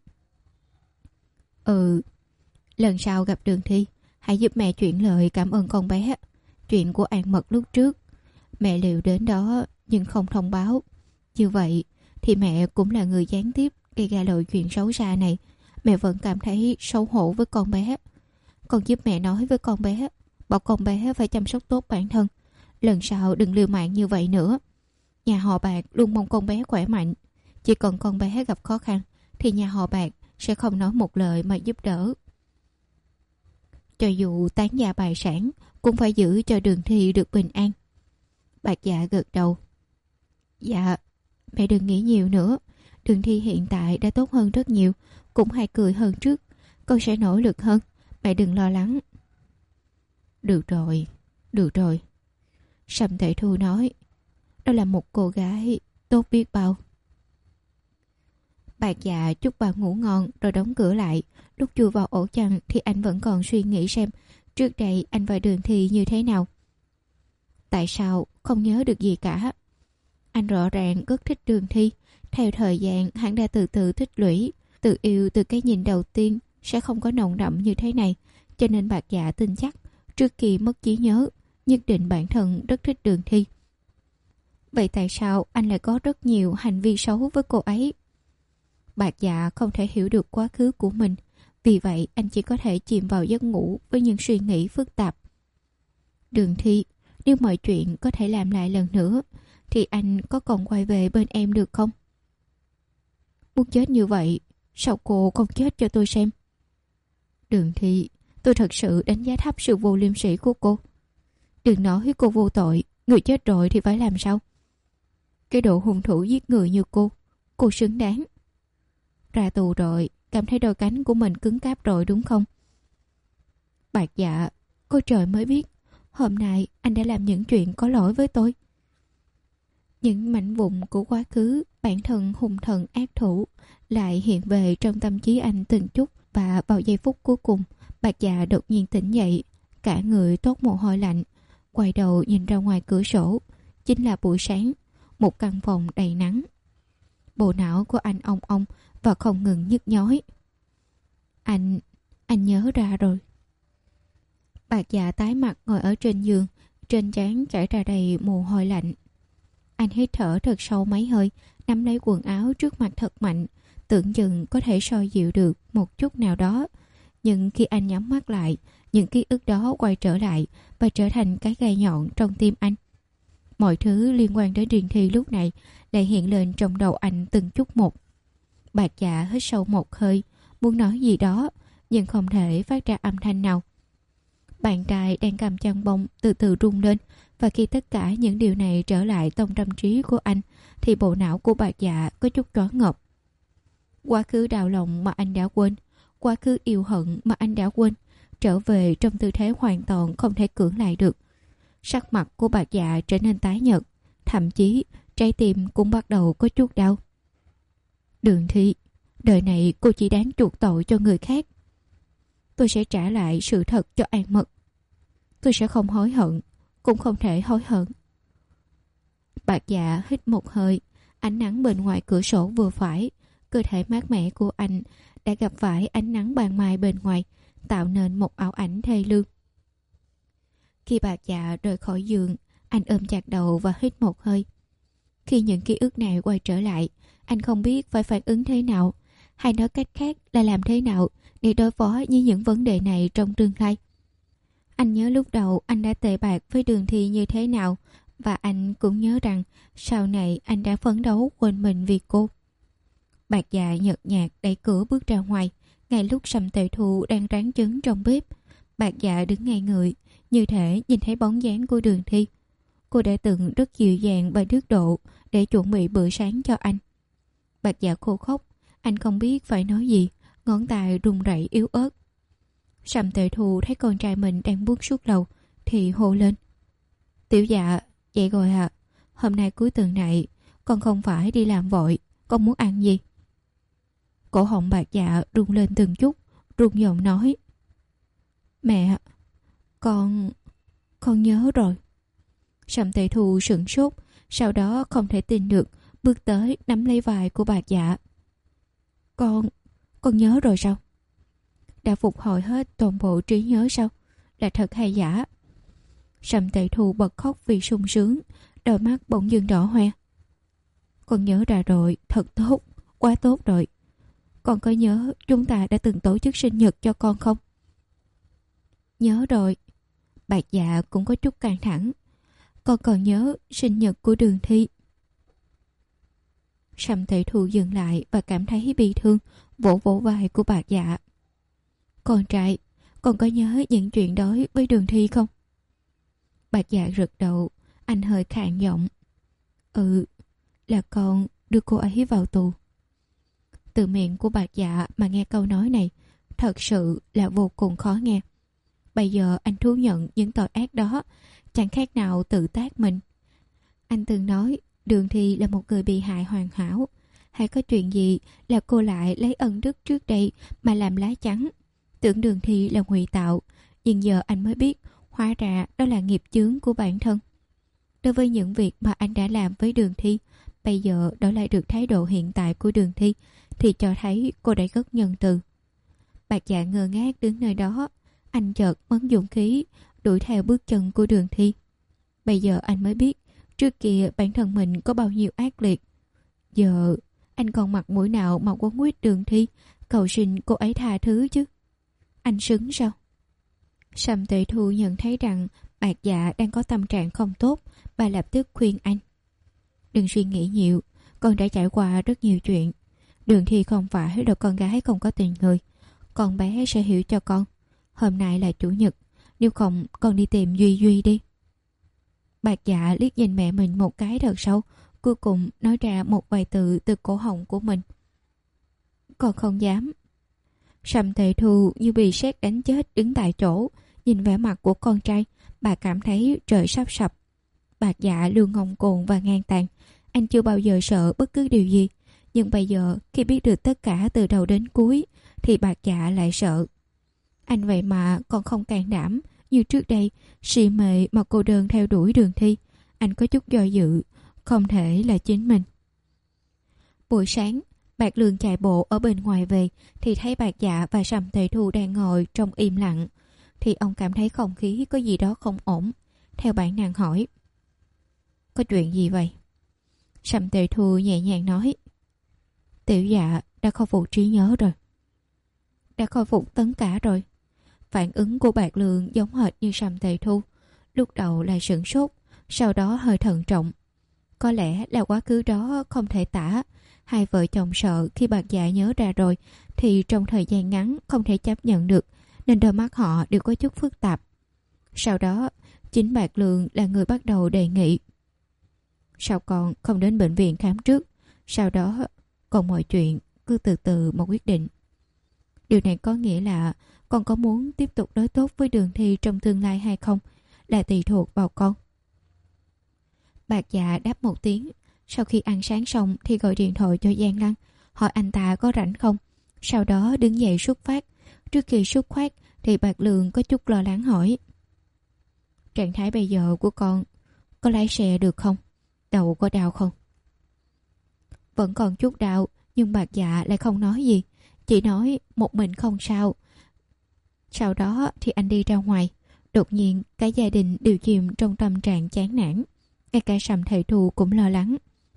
Ừ, lần sau gặp Đường Thi, hãy giúp mẹ chuyển lời cảm ơn con bé. Chuyện của An Mật lúc trước, mẹ liệu đến đó nhưng không thông báo. Như vậy thì mẹ cũng là người gián tiếp gây ra lời chuyện xấu xa này. Mẹ vẫn cảm thấy xấu hổ với con bé. Con giúp mẹ nói với con bé, bảo con bé phải chăm sóc tốt bản thân. Lần sau đừng liều mạng như vậy nữa. Nhà họ Bạc luôn mong con bé khỏe mạnh. Chỉ cần con bé gặp khó khăn thì nhà họ Bạc sẽ không nói một lời mà giúp đỡ. Cho dù tán gia bại sản cũng phải giữ cho Đường Thi được bình an. Bạc Dạ gật đầu. Dạ, mẹ đừng nghĩ nhiều nữa. Đường Thi hiện tại đã tốt hơn rất nhiều, cũng hay cười hơn trước. Con sẽ nỗ lực hơn, mẹ đừng lo lắng. Được rồi, được rồi. Sầm Tệ Thu nói. Đó là một cô gái tốt biết bao. Bạc Dạ chúc bà ngủ ngon rồi đóng cửa lại. Lúc chui vào ổ chăn thì anh vẫn còn suy nghĩ xem trước đây anh và Đường Thi như thế nào. Tại sao không nhớ được gì cả. Anh rõ ràng rất thích Đường Thi. Theo thời gian hắn đã từ từ tích lũy. Tự yêu từ cái nhìn đầu tiên sẽ không có nồng đậm như thế này. Cho nên Bạc Dạ tin chắc trước khi mất trí nhớ, nhất định bản thân rất thích Đường Thi. Vậy tại sao anh lại có rất nhiều hành vi xấu với cô ấy? Bạc Dạ không thể hiểu được quá khứ của mình. Vì vậy anh chỉ có thể chìm vào giấc ngủ với những suy nghĩ phức tạp. Đường Thi, nếu mọi chuyện có thể làm lại lần nữa thì anh có còn quay về bên em được không? Muốn chết như vậy, sao cô không chết cho tôi xem? Đường Thi, tôi thật sự đánh giá thấp sự vô liêm sỉ của cô. Đừng nói cô vô tội, người chết rồi thì phải làm sao? Cái độ hung thủ giết người như cô, cô xứng đáng. Ra tù rồi, cảm thấy đôi cánh của mình cứng cáp rồi đúng không? Bạc Dạ, cô trời mới biết, hôm nay anh đã làm những chuyện có lỗi với tôi. Những mảnh vụn của quá khứ, bản thân hung thần ác thủ lại hiện về trong tâm trí anh từng chút. Và vào giây phút cuối cùng, Bạc Dạ đột nhiên tỉnh dậy, cả người toát mồ hôi lạnh, quay đầu nhìn ra ngoài cửa sổ. Chính là buổi sáng, một căn phòng đầy nắng. Bộ não của anh ong ong và không ngừng nhức nhói. Anh, anh nhớ ra rồi. Bạc Dạ tái mặt ngồi ở trên giường, trên trán chảy ra đầy mồ hôi lạnh. Anh hít thở thật sâu mấy hơi, nắm lấy quần áo trước mặt thật mạnh, tưởng chừng có thể soi dịu được một chút nào đó. Nhưng khi anh nhắm mắt lại, những ký ức đó quay trở lại và trở thành cái gai nhọn trong tim anh. Mọi thứ liên quan đến Đường Thi lúc này lại hiện lên trong đầu anh từng chút một. Bạc Dạ hít sâu một hơi, muốn nói gì đó, nhưng không thể phát ra âm thanh nào. Bàn tay đang cầm chăn bông từ từ rung lên, và khi tất cả những điều này trở lại trong tâm trí của anh, thì bộ não của Bạc Dạ có chút choáng ngợp. Quá khứ đau lòng mà anh đã quên, quá khứ yêu hận mà anh đã quên, trở về trong tư thế hoàn toàn không thể cưỡng lại được. Sắc mặt của Bạc Dạ trở nên tái nhợt, thậm chí trái tim cũng bắt đầu có chút đau. Đường Thi, đời này cô chỉ đáng chuộc tội cho người khác. Tôi sẽ trả lại sự thật cho An Mật. Tôi sẽ không hối hận, cũng không thể hối hận. Bạc Dạ hít một hơi, ánh nắng bên ngoài cửa sổ vừa phải, cơ thể mát mẻ của anh đã gặp phải ánh nắng ban mai bên ngoài, tạo nên một ảo ảnh thê lương. Khi Bạc Dạ rời khỏi giường, anh ôm chặt đầu và hít một hơi. Khi những ký ức này quay trở lại, anh không biết phải phản ứng thế nào, hay nói cách khác là làm thế nào để đối phó với những vấn đề này trong tương lai. Anh nhớ lúc đầu anh đã tệ bạc với Đường Thi như thế nào, và anh cũng nhớ rằng sau này anh đã phấn đấu quên mình vì cô. Bạc Dạ nhợt nhạt đẩy cửa bước ra ngoài, ngay lúc Sầm Tệ Thu đang rán trứng trong bếp. Bạc Dạ đứng ngay người, như thể nhìn thấy bóng dáng của Đường Thi. Cô đã từng rất dịu dàng và đức độ để chuẩn bị bữa sáng cho anh. Bạc Dạ khô khóc, anh không biết phải nói gì, ngón tay run rẩy yếu ớt. Sầm Tệ Thu thấy con trai mình đang bước xuống lầu thì hô lên. Tiểu Dạ, dậy rồi à? Hôm nay cuối tuần này, con không phải đi làm vội, con muốn ăn gì? Cổ họng Bạc Dạ rung lên từng chút, run giọng nói. Mẹ, con... con nhớ rồi. Sầm Tệ Thu sửng sốt, sau đó không thể tin được, bước tới nắm lấy vai của Bạc Dạ. Con... con nhớ rồi sao? Đã phục hồi hết toàn bộ trí nhớ sao? Là thật hay giả? Sầm Tệ Thu bật khóc vì sung sướng, đôi mắt bỗng dưng đỏ hoe. Con nhớ ra rồi, thật tốt, quá tốt rồi. Con có nhớ chúng ta đã từng tổ chức sinh nhật cho con không? Nhớ rồi. Bạc Dạ cũng có chút căng thẳng. Con còn nhớ sinh nhật của Đường Thi. Sầm Tệ Thu dừng lại và cảm thấy bi thương, vỗ vỗ vai của Bạc Dạ. Con trai, con có nhớ những chuyện đó với Đường Thi không? Bạc Dạ gật đầu, anh hơi khàn giọng. Ừ, là con đưa cô ấy vào tù. Từ miệng của Bạc Dạ mà nghe câu nói này, thật sự là vô cùng khó nghe. Bây giờ anh thú nhận những tội ác đó, chẳng khác nào tự tác mình. Anh từng nói Đường Thi là một người bị hại hoàn hảo. Hay có chuyện gì là cô lại lấy ân đức trước đây mà làm lá chắn. Tưởng Đường Thi là ngụy tạo, nhưng giờ anh mới biết hóa ra đó là nghiệp chướng của bản thân. Đối với những việc mà anh đã làm với Đường Thi, bây giờ đổi lại được thái độ hiện tại của Đường Thi thì cho thấy cô đã rất nhân từ. Bạc Dạ ngơ ngác đứng nơi đó. Anh chợt mất dũng khí đuổi theo bước chân của Đường Thi. Bây giờ anh mới biết trước kia bản thân mình có bao nhiêu ác liệt. Giờ anh còn mặt mũi nào mà quấn quýt Đường Thi cầu xin cô ấy tha thứ chứ? Anh xứng sao? Sầm Tuệ Thu nhận thấy rằng Bạc Dạ đang có tâm trạng không tốt, bà lập tức khuyên anh. Đừng suy nghĩ nhiều, con đã trải qua rất nhiều chuyện. Đường Thi không phải là con gái không có tình người. Con bé sẽ hiểu cho con. Hôm nay là chủ nhật, nếu không con đi tìm Duy Duy đi. Bạc Dạ liếc nhìn mẹ mình một cái thật sâu, cuối cùng nói ra một vài từ từ cổ họng của mình. Con không dám. Sầm Tệ Thu như bị sét đánh chết đứng tại chỗ, nhìn vẻ mặt của con trai, bà cảm thấy trời sắp sập. Bạc Dạ luôn ngông cuồng và ngang tàn, anh chưa bao giờ sợ bất cứ điều gì, nhưng bây giờ khi biết được tất cả từ đầu đến cuối thì Bạc Dạ lại sợ. Anh vậy mà còn không can đảm như trước đây, si mê mà cô đơn theo đuổi Đường Thi. Anh có chút do dự, không thể là chính mình. Buổi sáng, Bạc Lương chạy bộ ở bên ngoài về thì thấy Bạc Dạ và Sầm Tề Thu đang ngồi trong im lặng, thì ông cảm thấy không khí có gì đó không ổn. Theo bản năng hỏi: Có chuyện gì vậy? Sầm Tề Thu nhẹ nhàng nói: Tiểu Dạ đã khôi phục trí nhớ rồi. Đã khôi phục tất cả rồi. Phản ứng của Bạc Lương giống hệt như Sầm Tề Thu, lúc đầu là sửng sốt, sau đó hơi thận trọng. Có lẽ là quá khứ đó không thể tả. Hai vợ chồng sợ khi Bạc Dạ nhớ ra rồi thì trong thời gian ngắn không thể chấp nhận được, nên đôi mắt họ đều có chút phức tạp. Sau đó chính Bạc Lương là người bắt đầu đề nghị: Sao con không đến bệnh viện khám trước, sau đó còn mọi chuyện cứ từ từ mà quyết định. Điều này có nghĩa là con có muốn tiếp tục đối tốt với Đường Thi trong tương lai hay không là tùy thuộc vào con. Bạc Dạ đáp một tiếng. Sau khi ăn sáng xong thì gọi điện thoại cho Giang Lăng, hỏi anh ta có rảnh không. Sau đó đứng dậy xuất phát. Trước khi xuất phát thì Bạc Lương có chút lo lắng hỏi: Trạng thái bây giờ của con có lái xe được không? Đầu có đau không? Vẫn còn chút đau, nhưng Bạc Dạ lại không nói gì, chỉ nói một mình không sao. Sau đó thì anh đi ra ngoài. Đột nhiên cả gia đình đều chìm trong tâm trạng chán nản, ngay cả Sầm Thầy Thu cũng lo lắng.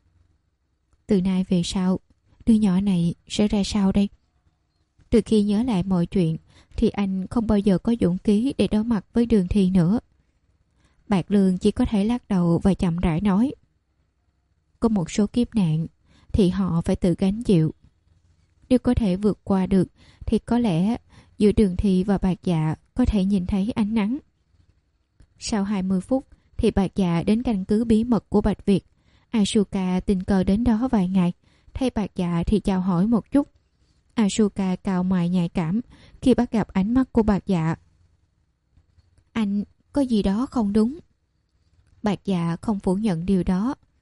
Từ nay về sau, đứa nhỏ này sẽ ra sao đây? Từ khi nhớ lại mọi chuyện thì anh không bao giờ có dũng khí để đối mặt với Đường Thi nữa. Bạc Lương chỉ có thể lắc đầu và chậm rãi nói: Có một số kiếp nạn thì họ phải tự gánh chịu. Nếu có thể vượt qua được thì có lẽ giữa Đường Thi và Bạc Dạ có thể nhìn thấy ánh nắng. Sau hai mươi phút thì Bạc Dạ đến căn cứ bí mật của Bạch Việt. Asuka tình cờ đến đó vài ngày, thấy Bạc Dạ thì chào hỏi một chút. Asuka cau mày nhạy cảm khi bắt gặp ánh mắt của Bạc Dạ. Anh có gì đó không đúng. Bạc Dạ không phủ nhận điều đó.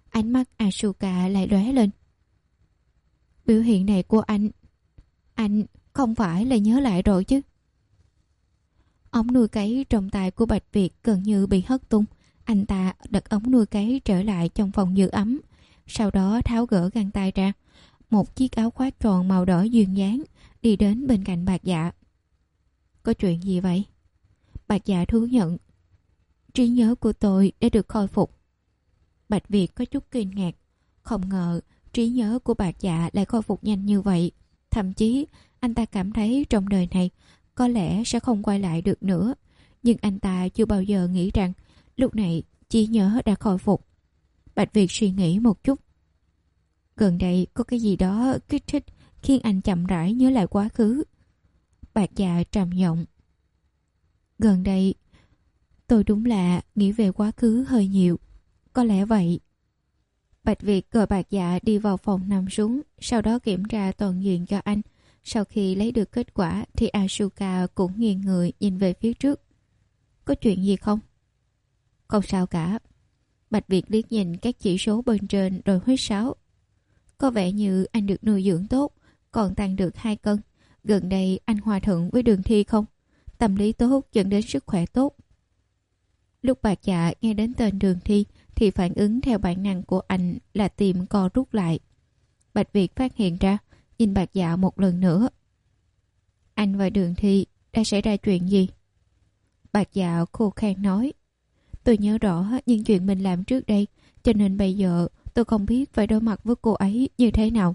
Ánh mắt Asuka lại lóe lên. Biểu hiện này của anh, anh không phải là nhớ lại rồi chứ? Ống nuôi cấy trong tay của Bạch Việt gần như bị hất tung. Anh ta đặt ống nuôi cấy trở lại trong phòng giữ ấm, sau đó tháo gỡ găng tay ra. Một chiếc áo khoác tròn màu đỏ duyên dáng đi đến bên cạnh Bạch Dạ. Có chuyện gì vậy? Bạch Dạ thú nhận. Trí nhớ của tôi đã được khôi phục. Bạch Việt có chút kinh ngạc. Không ngờ trí nhớ của Bạch Dạ lại khôi phục nhanh như vậy. Thậm chí anh ta cảm thấy trong đời này có lẽ sẽ không quay lại được nữa. Nhưng anh ta chưa bao giờ nghĩ rằng lúc này trí nhớ đã khôi phục. Bạch Việt suy nghĩ một chút. Gần đây có cái gì đó kích thích khiến anh chậm rãi nhớ lại quá khứ. Bạch Dạ trầm giọng. Gần đây tôi đúng là nghĩ về quá khứ hơi nhiều. Có lẽ vậy. Bạch Việt gọi Bạch Dạ đi vào phòng nằm xuống, sau đó kiểm tra toàn diện cho anh. Sau khi lấy được kết quả thì Asuka cũng nghiêng người nhìn về phía trước. Có chuyện gì không? Không sao cả. Bạch Việt liếc nhìn các chỉ số bên trên rồi huýt sáo. Có vẻ như anh được nuôi dưỡng tốt, còn tăng được hai cân. Gần đây anh hòa thuận với Đường Thi không? Tâm lý tốt dẫn đến sức khỏe tốt. Lúc Bạch Dạ nghe đến tên Đường Thi thì phản ứng theo bản năng của anh là tìm co rút lại. Bạch Việt phát hiện ra, nhìn Bạch Dạ một lần nữa. Anh và Đường Thi đã xảy ra chuyện gì? Bạch Dạ khô khan nói. Tôi nhớ rõ những chuyện mình làm trước đây, cho nên bây giờ tôi không biết phải đối mặt với cô ấy như thế nào.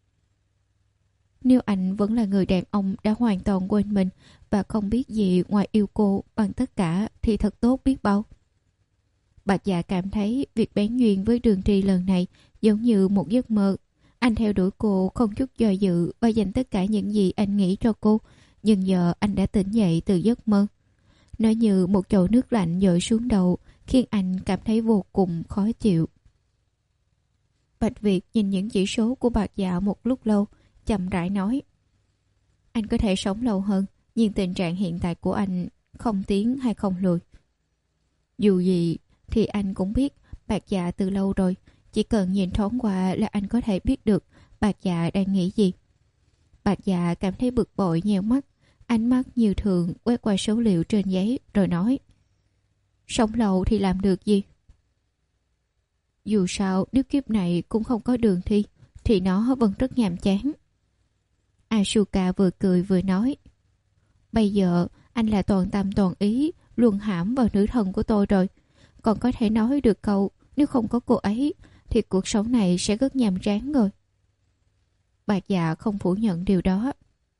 Nếu anh vẫn là người đàn ông đã hoàn toàn quên mình và không biết gì ngoài yêu cô bằng tất cả thì thật tốt biết bao. Bạch Dạ cảm thấy việc bén duyên với Đường Thi lần này giống như một giấc mơ. Anh theo đuổi cô không chút do dự và dành tất cả những gì anh nghĩ cho cô. Nhưng giờ anh đã tỉnh dậy từ giấc mơ. Nó như một chậu nước lạnh dội xuống đầu, khiến anh cảm thấy vô cùng khó chịu. Bạch Việt nhìn những chỉ số của Bạch Dạ một lúc lâu, chậm rãi nói. Anh có thể sống lâu hơn, nhưng tình trạng hiện tại của anh không tiến hay không lùi. Dù gì thì anh cũng biết Bạch Dạ từ lâu rồi. Chỉ cần nhìn thoáng qua là anh có thể biết được Bạch Dạ đang nghĩ gì. Bạch Dạ cảm thấy bực bội nheo mắt, ánh mắt như thường quét qua số liệu trên giấy rồi nói. Sống lâu thì làm được gì? Dù sao nếu kiếp này cũng không có Đường Thi thì nó vẫn rất nhàm chán. Asuka vừa cười vừa nói. Bây giờ anh là toàn tâm toàn ý luồn hãm vào nữ thần của tôi rồi. Còn có thể nói được câu nếu không có cô ấy thì cuộc sống này sẽ rất nhàm chán rồi. Bạch Dạ không phủ nhận điều đó.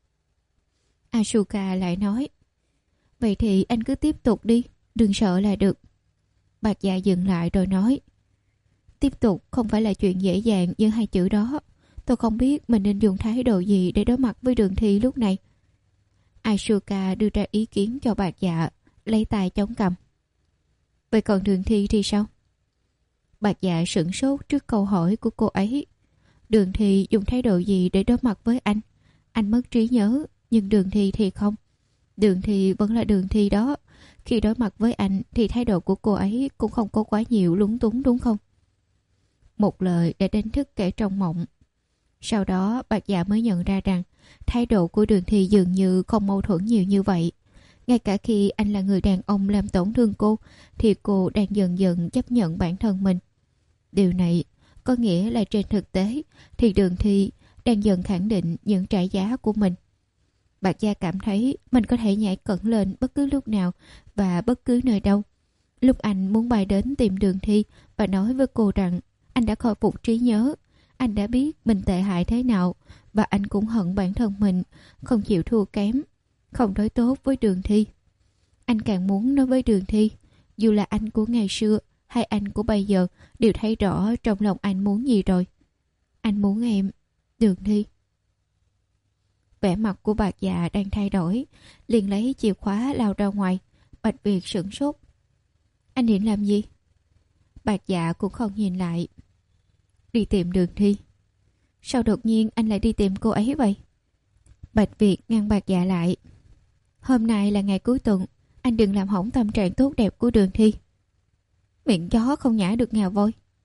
Asuka lại nói. Vậy thì anh cứ tiếp tục đi, đừng sợ là được. Bạch Dạ dừng lại rồi nói. Tiếp tục không phải là chuyện dễ dàng như hai chữ đó. Tôi không biết mình nên dùng thái độ gì để đối mặt với Đường Thi lúc này. Asuka đưa ra ý kiến cho Bạch Dạ, lấy tay chống cằm. Vậy còn Đường Thi thì sao? Bạch Dạ sửng sốt trước câu hỏi của cô ấy. Đường Thi dùng thái độ gì để đối mặt với anh? Anh mất trí nhớ, nhưng Đường Thi thì không. Đường Thi vẫn là Đường Thi đó. Khi đối mặt với anh thì thái độ của cô ấy cũng không có quá nhiều lúng túng đúng không? Một lời để đánh thức kẻ trong mộng. Sau đó Bạch Dạ mới nhận ra rằng thái độ của Đường Thi dường như không mâu thuẫn nhiều như vậy. Ngay cả khi anh là người đàn ông làm tổn thương cô thì cô đang dần dần chấp nhận bản thân mình. Điều này có nghĩa là trên thực tế thì Đường Thi đang dần khẳng định những trả giá của mình. Bạch Gia cảm thấy mình có thể nhảy cẩn lên bất cứ lúc nào và bất cứ nơi đâu. Lúc anh muốn bay đến tìm Đường Thi và nói với cô rằng anh đã khôi phục trí nhớ, anh đã biết mình tệ hại thế nào và anh cũng hận bản thân mình không chịu thua kém, không đối tốt với Đường Thi. Anh càng muốn nói với Đường Thi, dù là anh của ngày xưa hay anh của bây giờ đều thấy rõ trong lòng anh muốn gì rồi. Anh muốn em, Đường Thi. Vẻ mặt của Bạch Dạ đang thay đổi, liền lấy chìa khóa lao ra ngoài. Bạch Việt sửng sốt. Anh định làm gì? Bạch Dạ cũng không nhìn lại. Đi tìm Đường Thi. Sao đột nhiên anh lại đi tìm cô ấy vậy? Bạch Việt ngăn Bạch Dạ lại. Hôm nay là ngày cuối tuần, anh đừng làm hỏng tâm trạng tốt đẹp của Đường Thi. Miệng chó không nhả được ngà voi.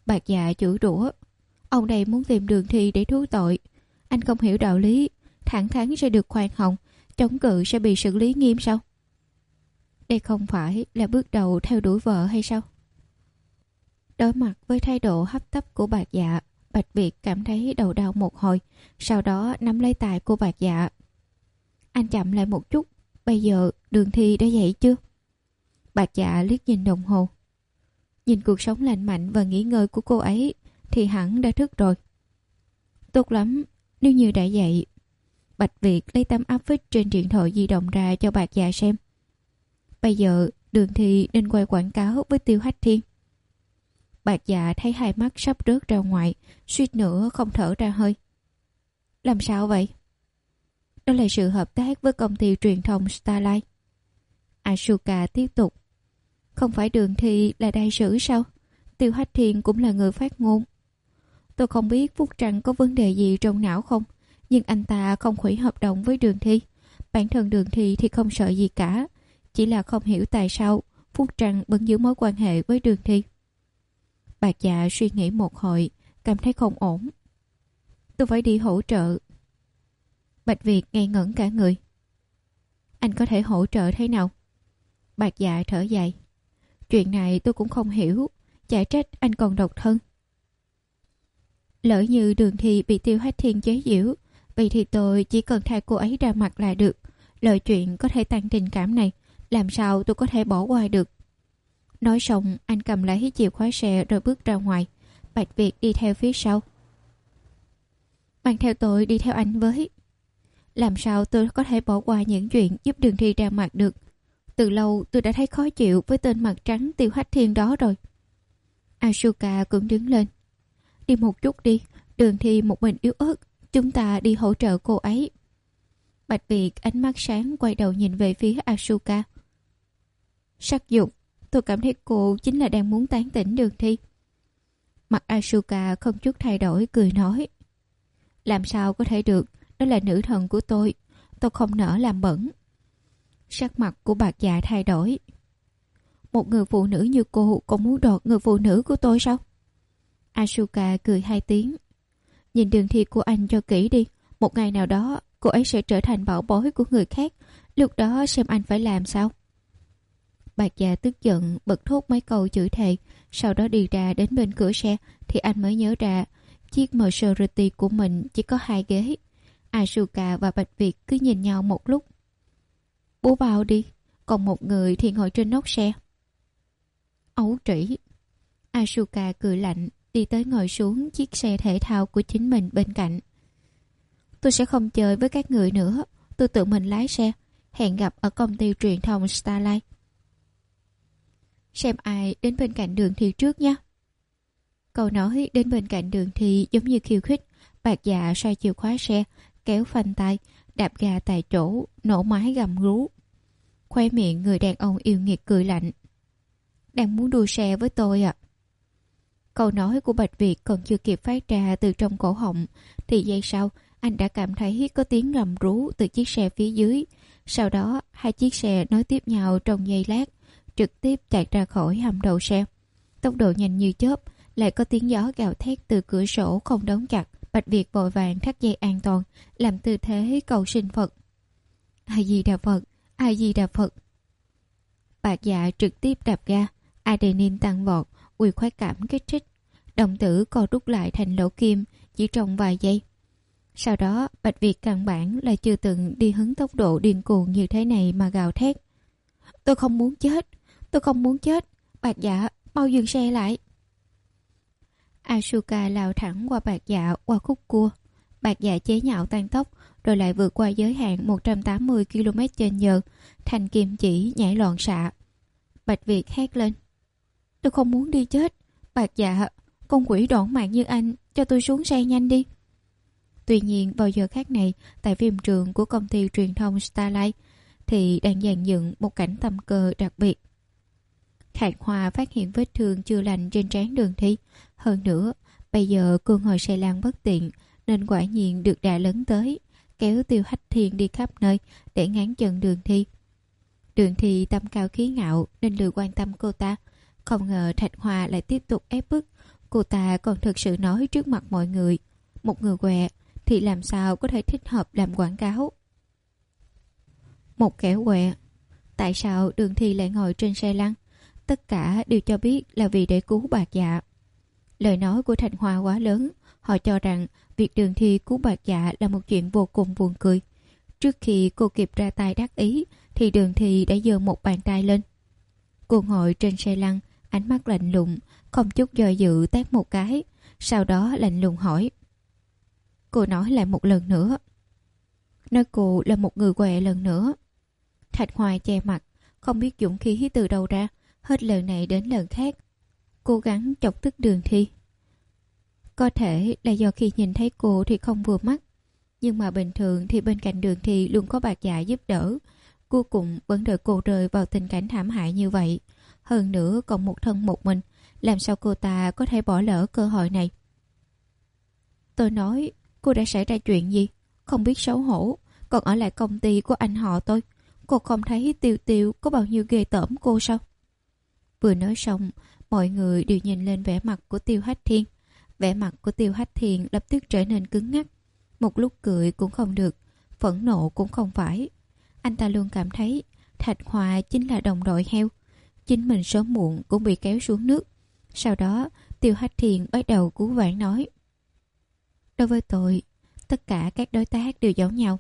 Bạc Dạ chửi rủa. Ông đây muốn tìm Đường Thi để thú tội. Anh không hiểu đạo lý, thẳng thắn sẽ được khoan hồng, chống cự sẽ bị xử lý nghiêm sao? Đây không phải là bước đầu theo đuổi vợ hay sao? Đối mặt với thái độ hấp tấp của Bạc Dạ, Bạch Việt cảm thấy đầu đau một hồi, sau đó nắm lấy tay của Bạc Dạ. Anh chậm lại một chút, bây giờ Đường Thi đã dậy chưa? Bạc Dạ liếc nhìn đồng hồ. Nhìn cuộc sống lành mạnh và nghỉ ngơi của cô ấy thì hẳn đã thức rồi. Tốt lắm, nếu như đã dậy. Bạch Việt lấy tấm áp phích trên điện thoại di động ra cho Bạc Dạ xem. Bây giờ Đường Thi nên quay quảng cáo với Tiêu Hách Thiên. Bạc Dạ thấy hai mắt sắp rớt ra ngoài, suýt nữa không thở ra hơi. Làm sao vậy? Đó là sự hợp tác với công ty truyền thông Starlight. Asuka tiếp tục. Không phải Đường Thi là đại sứ sao? Tiêu Hách Thiên cũng là người phát ngôn. Tôi không biết Phúc Trăng có vấn đề gì trong não không, nhưng anh ta không hủy hợp đồng với Đường Thi. Bản thân Đường Thi thì không sợ gì cả, chỉ là không hiểu tại sao Phúc Trăng vẫn giữ mối quan hệ với Đường Thi. Bạc Dạ suy nghĩ một hồi, cảm thấy không ổn. Tôi phải đi hỗ trợ. Bạch Việt ngây ngẩn cả người. Anh có thể hỗ trợ thế nào? Bạc Dạ thở dài. Chuyện này tôi cũng không hiểu, chả trách anh còn độc thân. Lỡ như Đường Thi bị Tiêu Hách Thiên chế giễu, vậy thì tôi chỉ cần thay cô ấy ra mặt là được. Lời chuyện có thể tăng tình cảm này, làm sao tôi có thể bỏ qua được? Nói xong, anh cầm lấy chìa khóa xe rồi bước ra ngoài. Bạch Việt đi theo phía sau. Mang theo tôi đi theo anh với. Làm sao tôi có thể bỏ qua những chuyện giúp Đường Thi ra mặt được? Từ lâu tôi đã thấy khó chịu với tên mặt trắng Tiêu Hách Thiên đó rồi. Asuka cũng đứng lên. Đi một chút đi, Đường Thi một mình yếu ớt, chúng ta đi hỗ trợ cô ấy. Bạch Việt ánh mắt sáng quay đầu nhìn về phía Asuka. Sắc dục, tôi cảm thấy cô chính là đang muốn tán tỉnh Đường Thi. Mặt Asuka không chút thay đổi, cười nói. Làm sao có thể được, đó là nữ thần của tôi, tôi không nỡ làm bẩn. Sắc mặt của Bạc Dạ thay đổi. Một người phụ nữ như cô còn muốn đoạt người phụ nữ của tôi sao? Asuka cười hai tiếng. Nhìn Đường Thi của anh cho kỹ đi, một ngày nào đó cô ấy sẽ trở thành bảo bối của người khác, lúc đó xem anh phải làm sao. Bạc Dạ tức giận bật thốt mấy câu chửi thề, sau đó đi ra đến bên cửa xe thì anh mới nhớ ra chiếc Maserati của mình chỉ có hai ghế. Asuka và Bạch Việt cứ nhìn nhau một lúc. Bố vào đi, còn một người thì ngồi trên nóc xe. Ấu trĩ. Asuka cười lạnh, đi tới ngồi xuống chiếc xe thể thao của chính mình bên cạnh. Tôi sẽ không chơi với các người nữa, tôi tự mình lái xe, hẹn gặp ở công ty truyền thông Starlight. Xem ai đến bên cạnh Đường Thi trước nhé. Câu nói đến bên cạnh Đường Thi giống như khiêu khích. Bạc Dạ xoay chìa khóa xe, kéo phanh tay, đạp ga tại chỗ, nổ máy gầm rú. Khoe miệng người đàn ông yêu nghiệt cười lạnh. Đang muốn đua xe với tôi à? Câu nói của Bạch Việt còn chưa kịp phát ra từ trong cổ họng thì giây sau anh đã cảm thấy có tiếng gầm rú từ chiếc xe phía dưới. Sau đó hai chiếc xe nối tiếp nhau trong giây lát, trực tiếp chạy ra khỏi hầm đầu xe. Tốc độ nhanh như chớp, lại có tiếng gió gào thét từ cửa sổ không đóng chặt. Bạch Việt vội vàng thắt dây an toàn, làm tư thế cầu xin Phật. A Di Đà Phật, A Di Đà Phật. Bạc Dạ trực tiếp đạp ga, adrenaline tăng vọt, uy khoái cảm kích thích, đồng tử co rút lại thành lỗ kim chỉ trong vài giây. Sau đó Bạch Việt căn bản là chưa từng đi hứng tốc độ điên cuồng như thế này mà gào thét. Tôi không muốn chết, tôi không muốn chết, Bạc Dạ mau dừng xe lại. Asuka lao thẳng qua Bạc Dạ qua khúc cua. Bạc Dạ chế nhạo tăng tốc rồi lại vượt qua giới hạn một trăm tám mươi ki lô mét trên giờ, thành kim chỉ nhảy loạn xạ. Bạch Việt hét lên. Tôi không muốn đi chết, Bạc Dạ, con quỷ đỏng mạng như anh, cho tôi xuống xe nhanh đi. Tuy nhiên vào giờ khác này, tại phim trường của công ty truyền thông Starlight thì đang dàn dựng một cảnh tâm cơ đặc biệt. Khải Hoa phát hiện vết thương chưa lành trên trán Đường Thi. Hơn nữa, bây giờ cô ngồi xe lăn bất tiện nên quả nhiên được đà lấn tới, kéo Tiêu Hách Thiên đi khắp nơi để ngáng chân Đường Thi. Đường Thi tâm cao khí ngạo nên lười quan tâm cô ta. Không ngờ Thạch Hoa lại tiếp tục ép bức. cô ta còn thực sự nói trước mặt mọi người, một người què thì làm sao có thể thích hợp làm quảng cáo. Một kẻ què, tại sao Đường Thi lại ngồi trên xe lăn? Tất cả đều cho biết là vì để cứu Bạc Dạ. Lời nói của Thanh Hoa quá lớn, họ cho rằng việc Đường Thi cứu Bạc Dạ là một chuyện vô cùng buồn cười. Trước khi cô kịp ra tay đắc ý thì Đường Thi đã giơ một bàn tay lên. Cô ngồi trên xe lăn, ánh mắt lạnh lùng, không chút do dự tát một cái, sau đó lạnh lùng hỏi. Cô nói lại một lần nữa. Nói cô là một người què lần nữa. Thạch Hoa che mặt, không biết dũng khí từ đâu ra, hết lần này đến lần khác cố gắng chọc tức Đường Thi. Có thể là do khi nhìn thấy cô thì không vừa mắt, nhưng mà bình thường thì bên cạnh Đường Thi luôn có Bạc Dạ giúp đỡ, cuối cùng vẫn đợi cô rơi vào tình cảnh thảm hại như vậy. Hơn nữa còn một thân một mình, làm sao cô ta có thể bỏ lỡ cơ hội này? Tôi nói, cô đã xảy ra chuyện gì? Không biết xấu hổ, còn ở lại công ty của anh họ tôi. Cô không thấy Tiêu Tiêu có bao nhiêu ghê tởm cô sao? Vừa nói xong, mọi người đều nhìn lên vẻ mặt của Tiêu Hách Thiên. Vẻ mặt của Tiêu Hách Thiên lập tức trở nên cứng ngắc. Một lúc cười cũng không được, phẫn nộ cũng không phải. Anh ta luôn cảm thấy Thạch Hoa chính là đồng đội heo. Chính mình sớm muộn cũng bị kéo xuống nước. Sau đó, Tiêu Hách Thiên bắt đầu cứu vãn nói. Đối với tôi, tất cả các đối tác đều giống nhau.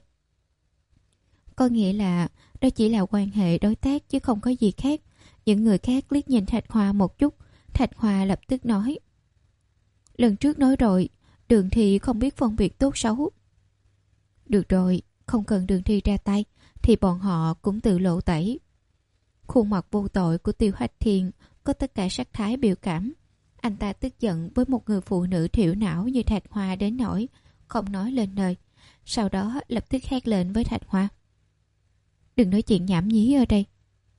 Có nghĩa là đó chỉ là quan hệ đối tác chứ không có gì khác. Những người khác liếc nhìn Thạch Hoa một chút, Thạch Hoa lập tức nói. Lần trước nói rồi, Đường Thi không biết phân biệt tốt xấu. Được rồi, không cần Đường Thi ra tay, thì bọn họ cũng tự lộ tẩy. Khuôn mặt vô tội của Tiêu Hách Thiên có tất cả sắc thái biểu cảm. Anh ta tức giận với một người phụ nữ thiểu não như Thạch Hoa đến nỗi không nói lên lời. Sau đó lập tức hét lên với Thạch Hoa. Đừng nói chuyện nhảm nhí ở đây.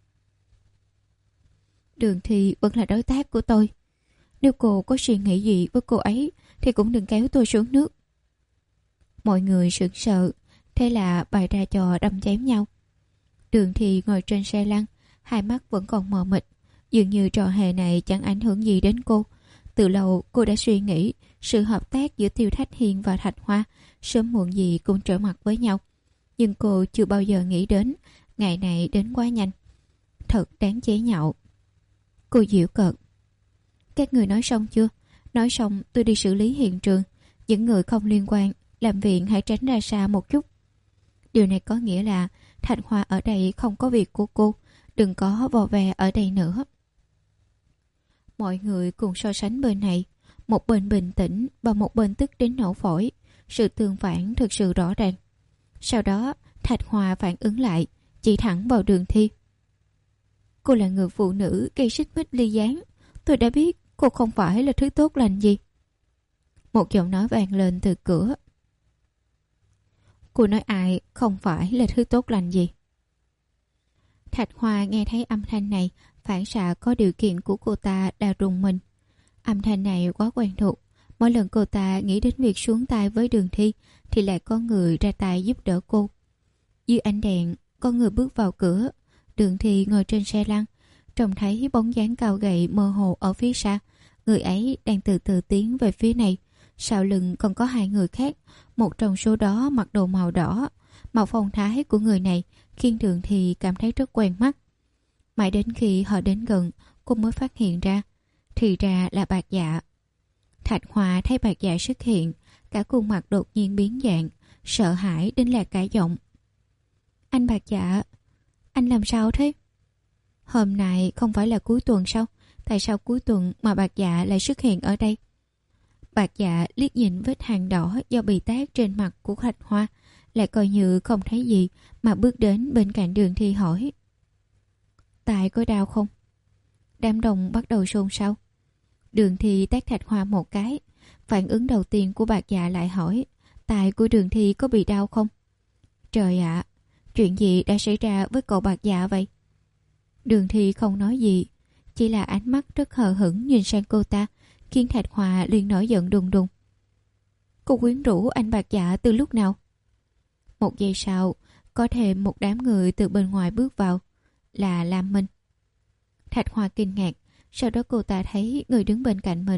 Đường Thi vẫn là đối tác của tôi. Nếu cô có suy nghĩ gì với cô ấy thì cũng đừng kéo tôi xuống nước. Mọi người sững sờ, thế là bày ra trò đâm chém nhau. Đường Thi ngồi trên xe lăn, hai mắt vẫn còn mờ mịt, dường như trò hề này chẳng ảnh hưởng gì đến cô. Từ lâu cô đã suy nghĩ sự hợp tác giữa Tiêu Thách Hiên và Thạch Hoa sớm muộn gì cũng trở mặt với nhau, nhưng cô chưa bao giờ nghĩ đến ngày này đến quá nhanh. Thật đáng chế nhạo. Cô giễu cợt. Các người nói xong chưa? Nói xong tôi đi xử lý hiện trường. Những người không liên quan làm viện hãy tránh ra xa một chút. Điều này có nghĩa là Thạch Hoa ở đây không có việc của cô, đừng có vò vè ở đây nữa. Mọi người cùng so sánh bên này, một bên bình tĩnh và một bên tức đến nổ phổi. Sự tương phản thực sự rõ ràng. Sau đó Thạch Hoa phản ứng lại, chỉ thẳng vào Đường Thi. Cô là người phụ nữ gây xích mích ly gián. Tôi đã biết cô không phải là thứ tốt lành gì. Một giọng nói vang lên từ cửa. Cô nói ai không phải là thứ tốt lành gì? Thạch Hoa nghe thấy âm thanh này, phản xạ có điều kiện của cô ta đã rùng mình. Âm thanh này quá quen thuộc. Mỗi lần cô ta nghĩ đến việc xuống tay với Đường Thi thì lại có người ra tay giúp đỡ cô. Dưới ánh đèn, có người bước vào cửa. Đường Thi ngồi trên xe lăn, trông thấy bóng dáng cao gầy mơ hồ ở phía xa. Người ấy đang từ từ tiến về phía này. Sau lưng còn có hai người khác, một trong số đó mặc đồ màu đỏ. Màu phong thái của người này khiến Đường Thi cảm thấy rất quen mắt. Mãi đến khi họ đến gần, cô mới phát hiện ra, thì ra là Bạc Dạ. Thạch Hoa thấy Bạc Dạ xuất hiện, cả khuôn mặt đột nhiên biến dạng, sợ hãi đến lạc cả giọng. Anh Bạc Dạ, anh làm sao thế? Hôm nay không phải là cuối tuần sao? Tại sao cuối tuần mà Bạc Dạ lại xuất hiện ở đây? Bạc Dạ liếc nhìn vết hằn đỏ do bị tát trên mặt của Thạch Hoa, lại coi như không thấy gì mà bước đến bên cạnh Đường Thi hỏi. Tại có đau không? Đám đông bắt đầu xôn xao. Đường Thi tát Thạch Hoa một cái. Phản ứng đầu tiên của Bạc Dạ lại hỏi, tại của Đường Thi có bị đau không? Trời ạ, à, chuyện gì đã xảy ra với cậu Bạc Dạ vậy? Đường Thi không nói gì, chỉ là ánh mắt rất hờ hững nhìn sang cô ta, khiến Thạch Hoa liền nổi giận đùng đùng. Cô quyến rũ anh Bạc Dạ từ lúc nào? Một giây sau, có thêm một đám người từ bên ngoài bước vào, là Lam Minh. Thạch Hoa kinh ngạc, sau đó cô ta thấy người đứng bên cạnh mình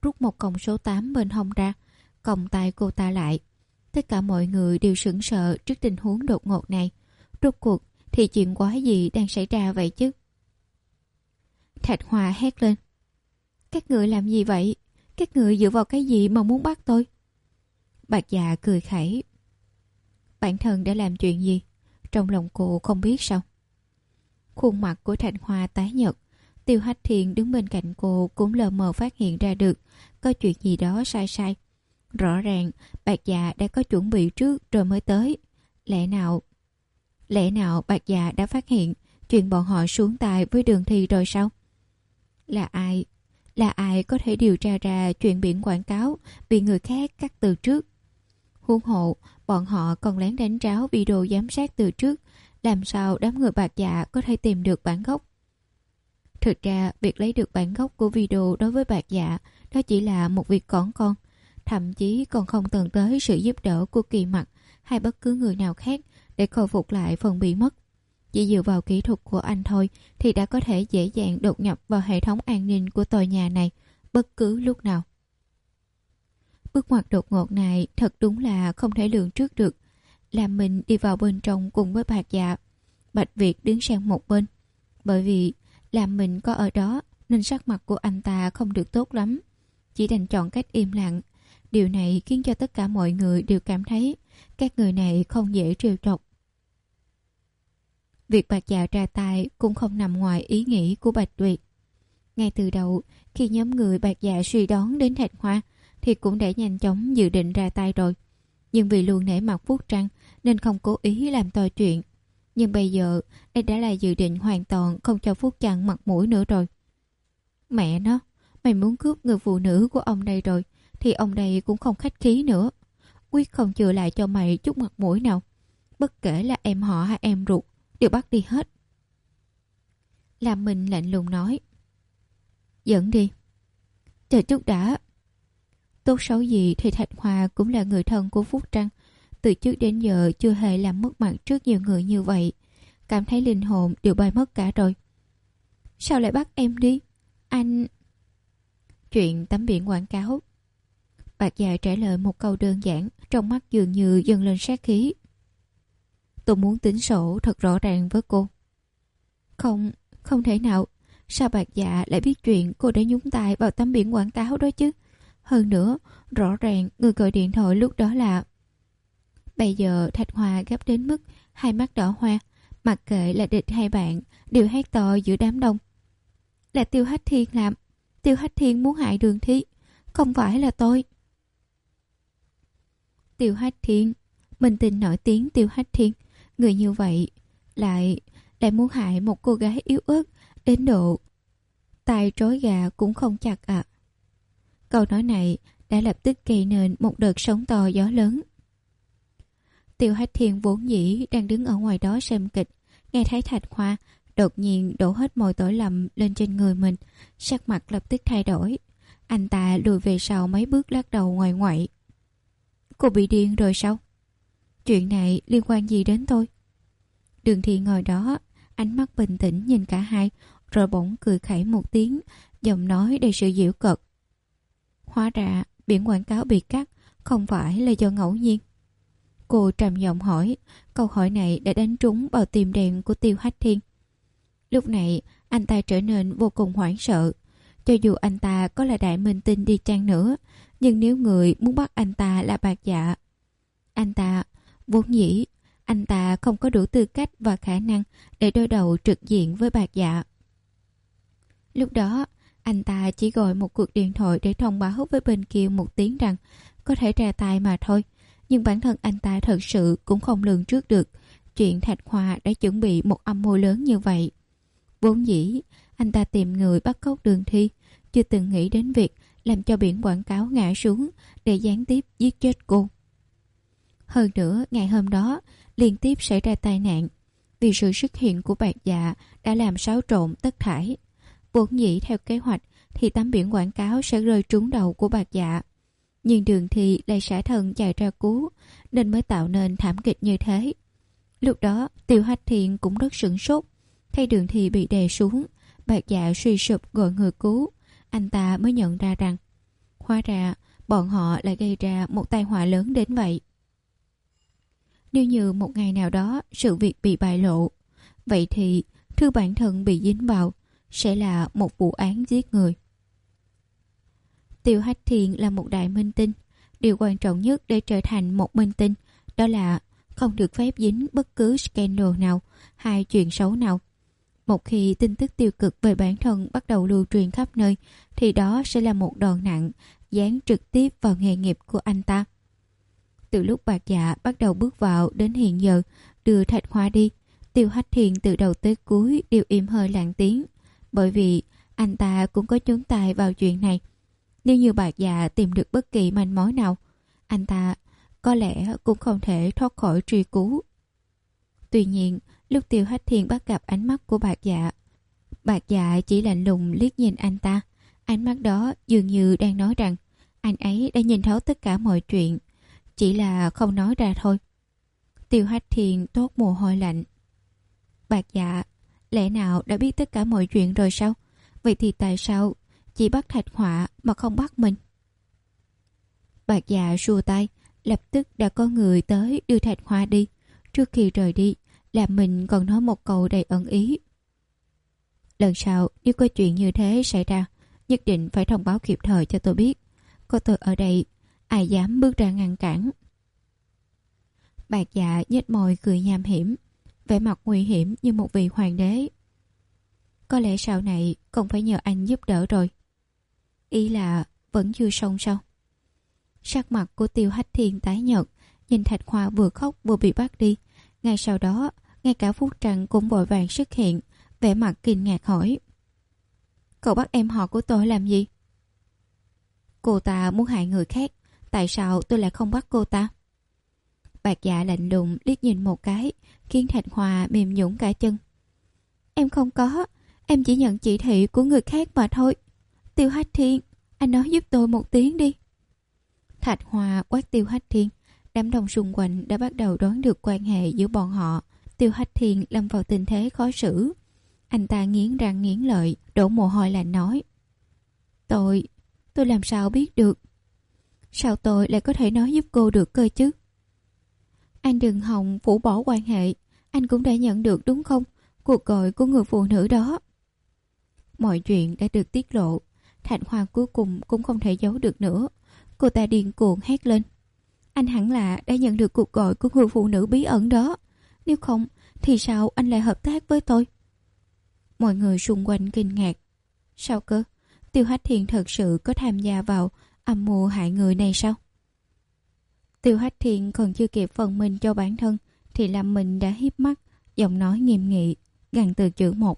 rút một còng số tám bên hông ra, còng tay cô ta lại. Tất cả mọi người đều sững sờ trước tình huống đột ngột này. Rốt cuộc thì chuyện quái gì đang xảy ra vậy chứ? Thạch Hòa hét lên. Các người làm gì vậy? Các người dựa vào cái gì mà muốn bắt tôi? Bạc Dạ cười khẩy. Bản thân đã làm chuyện gì? Trong lòng cô không biết sao? Khuôn mặt của Thạch Hòa tái nhợt. Tiêu Hách Thiên đứng bên cạnh cô cũng lờ mờ phát hiện ra được có chuyện gì đó sai sai. Rõ ràng Bạc Dạ đã có chuẩn bị trước rồi mới tới. Lẽ nào Lẽ nào Bạc Dạ đã phát hiện chuyện bọn họ xuống tay với Đường Thi rồi sao? Là ai Là ai có thể điều tra ra chuyện biển quảng cáo bị người khác cắt từ trước? Huống hộ bọn họ còn lén đánh tráo video giám sát từ trước. Làm sao đám người Bạc Dạ có thể tìm được bản gốc? Thực ra việc lấy được bản gốc của video đối với Bạc Dạ đó chỉ là một việc cỏn con, thậm chí còn không cần tới sự giúp đỡ của Kỳ Mặc hay bất cứ người nào khác để khôi phục lại phần bị mất. Chỉ dựa vào kỹ thuật của anh thôi thì đã có thể dễ dàng đột nhập vào hệ thống an ninh của tòa nhà này bất cứ lúc nào. Bước ngoặt đột ngột này thật đúng là không thể lường trước được. Làm mình đi vào bên trong cùng với Bạc Dạ. Bạch Việt đứng sang một bên. Bởi vì làm mình có ở đó nên sắc mặt của anh ta không được tốt lắm. Chỉ đành chọn cách im lặng. Điều này khiến cho tất cả mọi người đều cảm thấy các người này không dễ trêu chọc. Việc Bạc Dạ ra tay cũng không nằm ngoài ý nghĩ của Bạch Tuyệt. Ngay từ đầu, khi nhóm người Bạc Dạ suy đoán đến Thạch Hoa thì cũng đã nhanh chóng dự định ra tay rồi. Nhưng vì luôn nể mặt Phúc Trăng nên không cố ý làm to chuyện. Nhưng bây giờ đây đã là dự định hoàn toàn không cho Phúc Trăng mặt mũi nữa rồi. Mẹ nó, mày muốn cướp người phụ nữ của ông đây rồi thì ông đây cũng không khách khí nữa. Quyết không chừa lại cho mày chút mặt mũi nào. Bất kể là em họ hay em ruột đều bắt đi hết. Làm mình lạnh lùng nói. Dẫn đi. Chờ chút đã. Tốt xấu gì thì Thạch Hòa cũng là người thân của Phúc Trăng. Từ trước đến giờ chưa hề làm mất mặt trước nhiều người như vậy. Cảm thấy linh hồn đều bay mất cả rồi. Sao lại bắt em đi? Anh... Chuyện tấm biển quảng cáo. Bạc Dạ trả lời một câu đơn giản, trong mắt dường như dâng lên sát khí. Tôi muốn tính sổ thật rõ ràng với cô. Không, không thể nào. Sao Bạc Dạ lại biết chuyện cô đã nhúng tay vào tấm biển quảng cáo đó chứ? Hơn nữa, rõ ràng người gọi điện thoại lúc đó là... Bây giờ Thạch Hòa gấp đến mức hai mắt đỏ hoe, mặc kệ là địch hay bạn đều hét to giữa đám đông. Là Tiêu Hách Thiên làm. Tiêu Hách Thiên muốn hại Đường Thi, không phải là tôi. Tiêu Hách Thiên, minh tinh nổi tiếng Tiêu Hách Thiên, người như vậy lại lại muốn hại một cô gái yếu ớt đến độ tay trói gà cũng không chặt ạ. À. Câu nói này đã lập tức gây nên một đợt sóng to gió lớn. Tiêu Hách Thiên vốn dĩ đang đứng ở ngoài đó xem kịch, nghe thấy Thạch Hoa đột nhiên đổ hết mọi tội lầm lên trên người mình, sắc mặt lập tức thay đổi. Anh ta lùi về sau mấy bước lắc đầu ngoài ngoại. Cô bị điên rồi sao? Chuyện này liên quan gì đến tôi? Đường Thi ngồi đó, ánh mắt bình tĩnh nhìn cả hai, rồi bỗng cười khẩy một tiếng, giọng nói đầy sự giễu cợt. Hóa ra biển quảng cáo bị cắt không phải là do ngẫu nhiên. Cô trầm giọng hỏi, câu hỏi này đã đánh trúng vào tim đen của Tiêu Hách Thiên. Lúc này anh ta trở nên vô cùng hoảng sợ. Cho dù anh ta có là đại minh tinh đi chăng nữa, nhưng nếu người muốn bắt anh ta là Bạc Dạ, anh ta vốn dĩ anh ta không có đủ tư cách và khả năng để đối đầu trực diện với Bạc Dạ. Lúc đó anh ta chỉ gọi một cuộc điện thoại để thông báo với bên kia một tiếng rằng có thể ra tay mà thôi. Nhưng bản thân anh ta thật sự cũng không lường trước được chuyện Thạch Hoa đã chuẩn bị một âm mưu lớn như vậy. Vốn dĩ anh ta tìm người bắt cóc Đường Thi, chưa từng nghĩ đến việc làm cho biển quảng cáo ngã xuống để gián tiếp giết chết cô. Hơn nữa, ngày hôm đó liên tiếp xảy ra tai nạn. Vì sự xuất hiện của Bạc Dạ đã làm xáo trộn tất thảy. Vốn dĩ theo kế hoạch thì tấm biển quảng cáo sẽ rơi trúng đầu của Bạc Dạ. Nhưng Đường Thi lại xả thân chạy ra cứu, nên mới tạo nên thảm kịch như thế. Lúc đó Tiêu Hách Thiên cũng rất sửng sốt. Thấy Đường Thi bị đè xuống, Bạc Dạ suy sụp gọi người cứu, anh ta mới nhận ra rằng Hóa ra bọn họ lại gây ra một tai họa lớn đến vậy. Nếu như một ngày nào đó sự việc bị bại lộ, vậy thì thứ bản thân bị dính vào sẽ là một vụ án giết người. Tiêu Hách Thiền là một đại minh tinh. Điều quan trọng nhất để trở thành một minh tinh đó là không được phép dính bất cứ scandal nào hay chuyện xấu nào. Một khi tin tức tiêu cực về bản thân bắt đầu lưu truyền khắp nơi thì đó sẽ là một đòn nặng giáng trực tiếp vào nghề nghiệp của anh ta. Từ lúc Bạc Dạ bắt đầu bước vào đến hiện giờ đưa Thạch Hoa đi, Tiêu Hách Thiền từ đầu tới cuối đều im hơi lặng tiếng, bởi vì anh ta cũng có nhúng tay vào chuyện này. Nếu như Bạc Dạ tìm được bất kỳ manh mối nào, anh ta có lẽ cũng không thể thoát khỏi truy cứu. Tuy nhiên, lúc Tiêu Hách Thiền bắt gặp ánh mắt của Bạc Dạ, Bạc Dạ chỉ lạnh lùng liếc nhìn anh ta. Ánh mắt đó dường như đang nói rằng anh ấy đã nhìn thấu tất cả mọi chuyện, chỉ là không nói ra thôi. Tiêu Hách Thiền toát mồ hôi lạnh. Bạc Dạ, lẽ nào đã biết tất cả mọi chuyện rồi sao? Vậy thì tại sao chỉ bắt Thạch Họa mà không bắt mình? Bạc Dạ xua tay, lập tức đã có người tới đưa Thạch Hoa đi. Trước khi rời đi, làm mình còn nói một câu đầy ẩn ý. Lần sau nếu có chuyện như thế xảy ra, nhất định phải thông báo kịp thời cho tôi biết. Có tôi ở đây, ai dám bước ra ngăn cản. Bạc Dạ nhếch môi cười nham hiểm, vẻ mặt nguy hiểm như một vị hoàng đế. Có lẽ sau này không phải nhờ anh giúp đỡ rồi. Ý là vẫn chưa xong sao? Sắc mặt của Tiêu Hách Thiền tái nhợt, nhìn Thạch Hoa vừa khóc vừa bị bắt đi. Ngay sau đó, ngay cả Phúc Trăng cũng vội vàng xuất hiện, vẻ mặt kinh ngạc hỏi: Cậu bắt em họ của tôi làm gì? Cô ta muốn hại người khác, tại sao tôi lại không bắt cô ta? Bạc Dạ lạnh lùng liếc nhìn một cái, khiến Thạch Hoa mềm nhũn cả chân. Em không có, em chỉ nhận chỉ thị của người khác mà thôi. Tiêu Hách Thiên, anh nói giúp tôi một tiếng đi. Thạch Hoa quát Tiêu Hách Thiên. Đám đông xung quanh đã bắt đầu đoán được quan hệ giữa bọn họ. Tiêu Hách Thiên lâm vào tình thế khó xử. Anh ta nghiến răng nghiến lợi, đổ mồ hôi lạnh nói: Tôi, tôi làm sao biết được? Sao tôi lại có thể nói giúp cô được cơ chứ? Anh đừng hòng phủ bỏ quan hệ. Anh cũng đã nhận được đúng không? Cuộc gọi của người phụ nữ đó. Mọi chuyện đã được tiết lộ. Thạch Hoa cuối cùng cũng không thể giấu được nữa. Cô ta điên cuồng hét lên: Anh hẳn là đã nhận được cuộc gọi của người phụ nữ bí ẩn đó. Nếu không thì sao anh lại hợp tác với tôi? Mọi người xung quanh kinh ngạc. Sao cơ? Tiêu Hách Thiền thật sự có tham gia vào âm mưu hại người này sao? Tiêu Hách Thiền còn chưa kịp phần mình cho bản thân thì Lâm Minh đã híp mắt, giọng nói nghiêm nghị, gằn từ chữ một: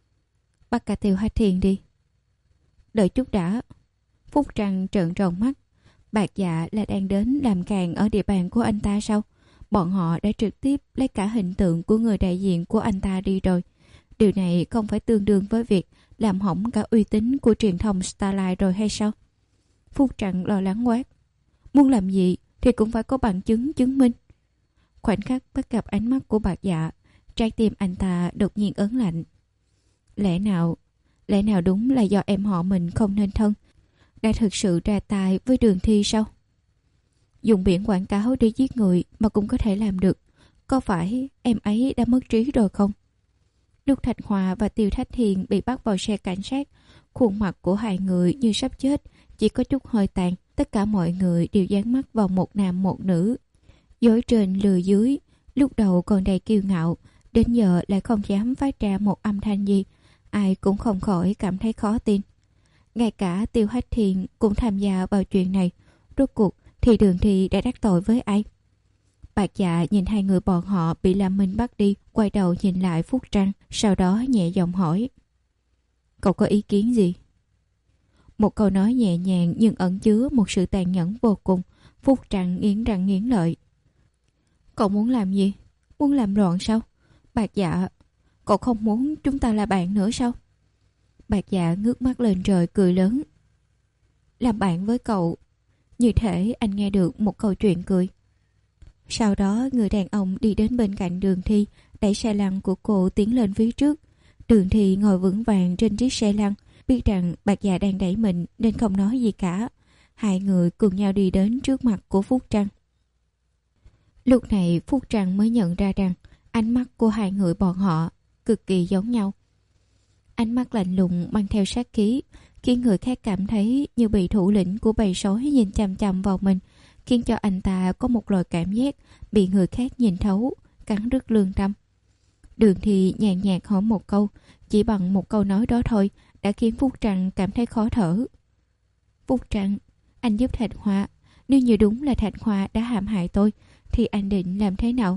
Bắt cả Tiêu Hách Thiền đi. Đợi chút đã. Phúc Trăng trợn tròn mắt. Bạc Dạ là đang đến làm càng ở địa bàn của anh ta sao? Bọn họ đã trực tiếp lấy cả hình tượng của người đại diện của anh ta đi rồi. Điều này không phải tương đương với việc làm hỏng cả uy tín của truyền thông Starlight rồi hay sao? Phúc Trăng lo lắng quát: Muốn làm gì thì cũng phải có bằng chứng chứng minh. Khoảnh khắc bắt gặp ánh mắt của Bạc Dạ, trái tim anh ta đột nhiên ớn lạnh. Lẽ nào, lẽ nào đúng là do em họ mình không nên thân, đã thực sự ra tay với Đường Thi sao? Dùng biển quảng cáo để giết người mà cũng có thể làm được. Có phải em ấy đã mất trí rồi không? Lúc Thạch Hòa và Tiêu Thách Hiền bị bắt vào xe cảnh sát, khuôn mặt của hai người như sắp chết, chỉ có chút hơi tàn. Tất cả mọi người đều dán mắt vào một nam một nữ, dối trên lừa dưới. Lúc đầu còn đầy kiêu ngạo, đến giờ lại không dám phát ra một âm thanh gì. Ai cũng không khỏi cảm thấy khó tin. Ngay cả Tiêu Hách Thiền cũng tham gia vào chuyện này. Rốt cuộc thì Đường Thi đã đắc tội với ai? Bạc Dạ nhìn hai người bọn họ bị Lam Minh bắt đi, quay đầu nhìn lại Phúc Trăng, sau đó nhẹ giọng hỏi: Cậu có ý kiến gì? Một câu nói nhẹ nhàng nhưng ẩn chứa một sự tàn nhẫn vô cùng. Phúc Trăng nghiến răng nghiến lợi: Cậu muốn làm gì? Muốn làm loạn sao? Bạc Dạ, cậu không muốn chúng ta là bạn nữa sao? Bạc Dạ ngước mắt lên trời cười lớn: Làm bạn với cậu? Như thể anh nghe được một câu chuyện cười. Sau đó người đàn ông đi đến bên cạnh Đường Thi, đẩy xe lăn của cô tiến lên phía trước. Đường Thi ngồi vững vàng trên chiếc xe lăn, biết rằng Bạc Dạ đang đẩy mình nên không nói gì cả. Hai người cùng nhau đi đến trước mặt của Phúc Trăng. Lúc này Phúc Trăng mới nhận ra rằng ánh mắt của hai người bọn họ cực kỳ giống nhau. Ánh mắt lạnh lùng mang theo sát khí, khiến người khác cảm thấy như bị thủ lĩnh của bầy sói nhìn chằm chằm vào mình, khiến cho anh ta có một loại cảm giác bị người khác nhìn thấu, cắn rứt lương tâm. Đường Thi nhàn nhạt hỏi một câu, chỉ bằng một câu nói đó thôi đã khiến Phúc Trăng cảm thấy khó thở. Phúc Trăng, anh giúp Thạch Hoa, nếu như đúng là Thạch Hoa đã hãm hại tôi, thì anh định làm thế nào?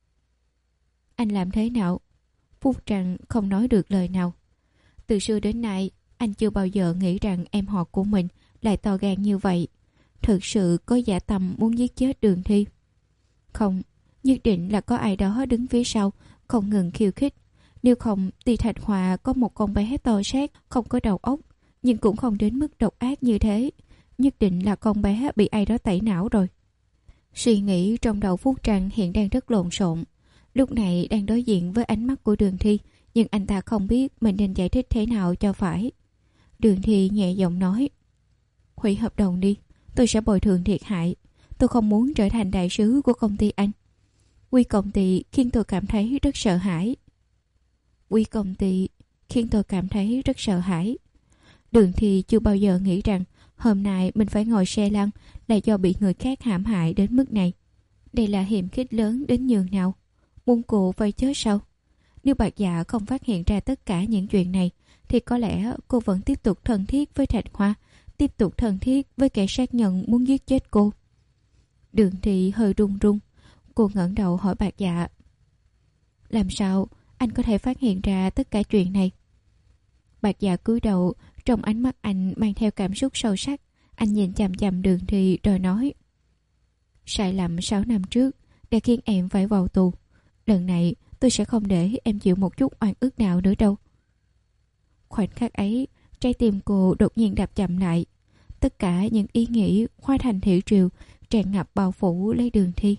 Anh làm thế nào? Phúc Trăng không nói được lời nào. Từ xưa đến nay, anh chưa bao giờ nghĩ rằng em họ của mình lại to gan như vậy. Thực sự có dã tâm muốn giết chết Đường Thi. Không, nhất định là có ai đó đứng phía sau, không ngừng khiêu khích. Nếu không thì Thạch Hòa có một con bé to xác, không có đầu óc, nhưng cũng không đến mức độc ác như thế. Nhất định là con bé bị ai đó tẩy não rồi. Suy nghĩ trong đầu Phúc Trăng hiện đang rất lộn xộn. Lúc này đang đối diện với ánh mắt của Đường Thi, nhưng anh ta không biết mình nên giải thích thế nào cho phải. Đường Thi nhẹ giọng nói: hủy hợp đồng đi, tôi sẽ bồi thường thiệt hại. Tôi không muốn trở thành đại sứ của công ty anh. Quy công ty khiến tôi cảm thấy rất sợ hãi. Quy công ty khiến tôi cảm thấy rất sợ hãi. Đường Thi chưa bao giờ nghĩ rằng hôm nay mình phải ngồi xe lăn là do bị người khác hãm hại đến mức này. Đây là hiểm khích lớn đến nhường nào. Muốn cô phải chết sao? Nếu Bạc Dạ không phát hiện ra tất cả những chuyện này, thì có lẽ cô vẫn tiếp tục thân thiết với Thạch Hoa, tiếp tục thân thiết với kẻ sát nhân muốn giết chết cô. Đường Thi hơi run run. Cô ngẩng đầu hỏi Bạc Dạ: làm sao anh có thể phát hiện ra tất cả chuyện này? Bạc Dạ cúi đầu, trong ánh mắt anh mang theo cảm xúc sâu sắc. Anh nhìn chằm chằm Đường Thi rồi nói: sai lầm sáu năm trước đã khiến em phải vào tù. Lần này tôi sẽ không để em chịu một chút oan ức nào nữa đâu. Khoảnh khắc ấy, trái tim cô đột nhiên đập chậm lại. Tất cả những ý nghĩ hóa thành thủy triều tràn ngập bao phủ lấy Đường Thi.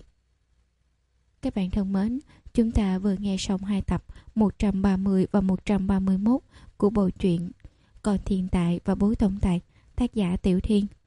Các bạn thân mến, chúng ta vừa nghe xong hai tập một trăm ba mươi và một trăm ba mươi mốt của bộ truyện Còn Thiên Tài và Bố Tổng Tài, tác giả Tiểu Thiên.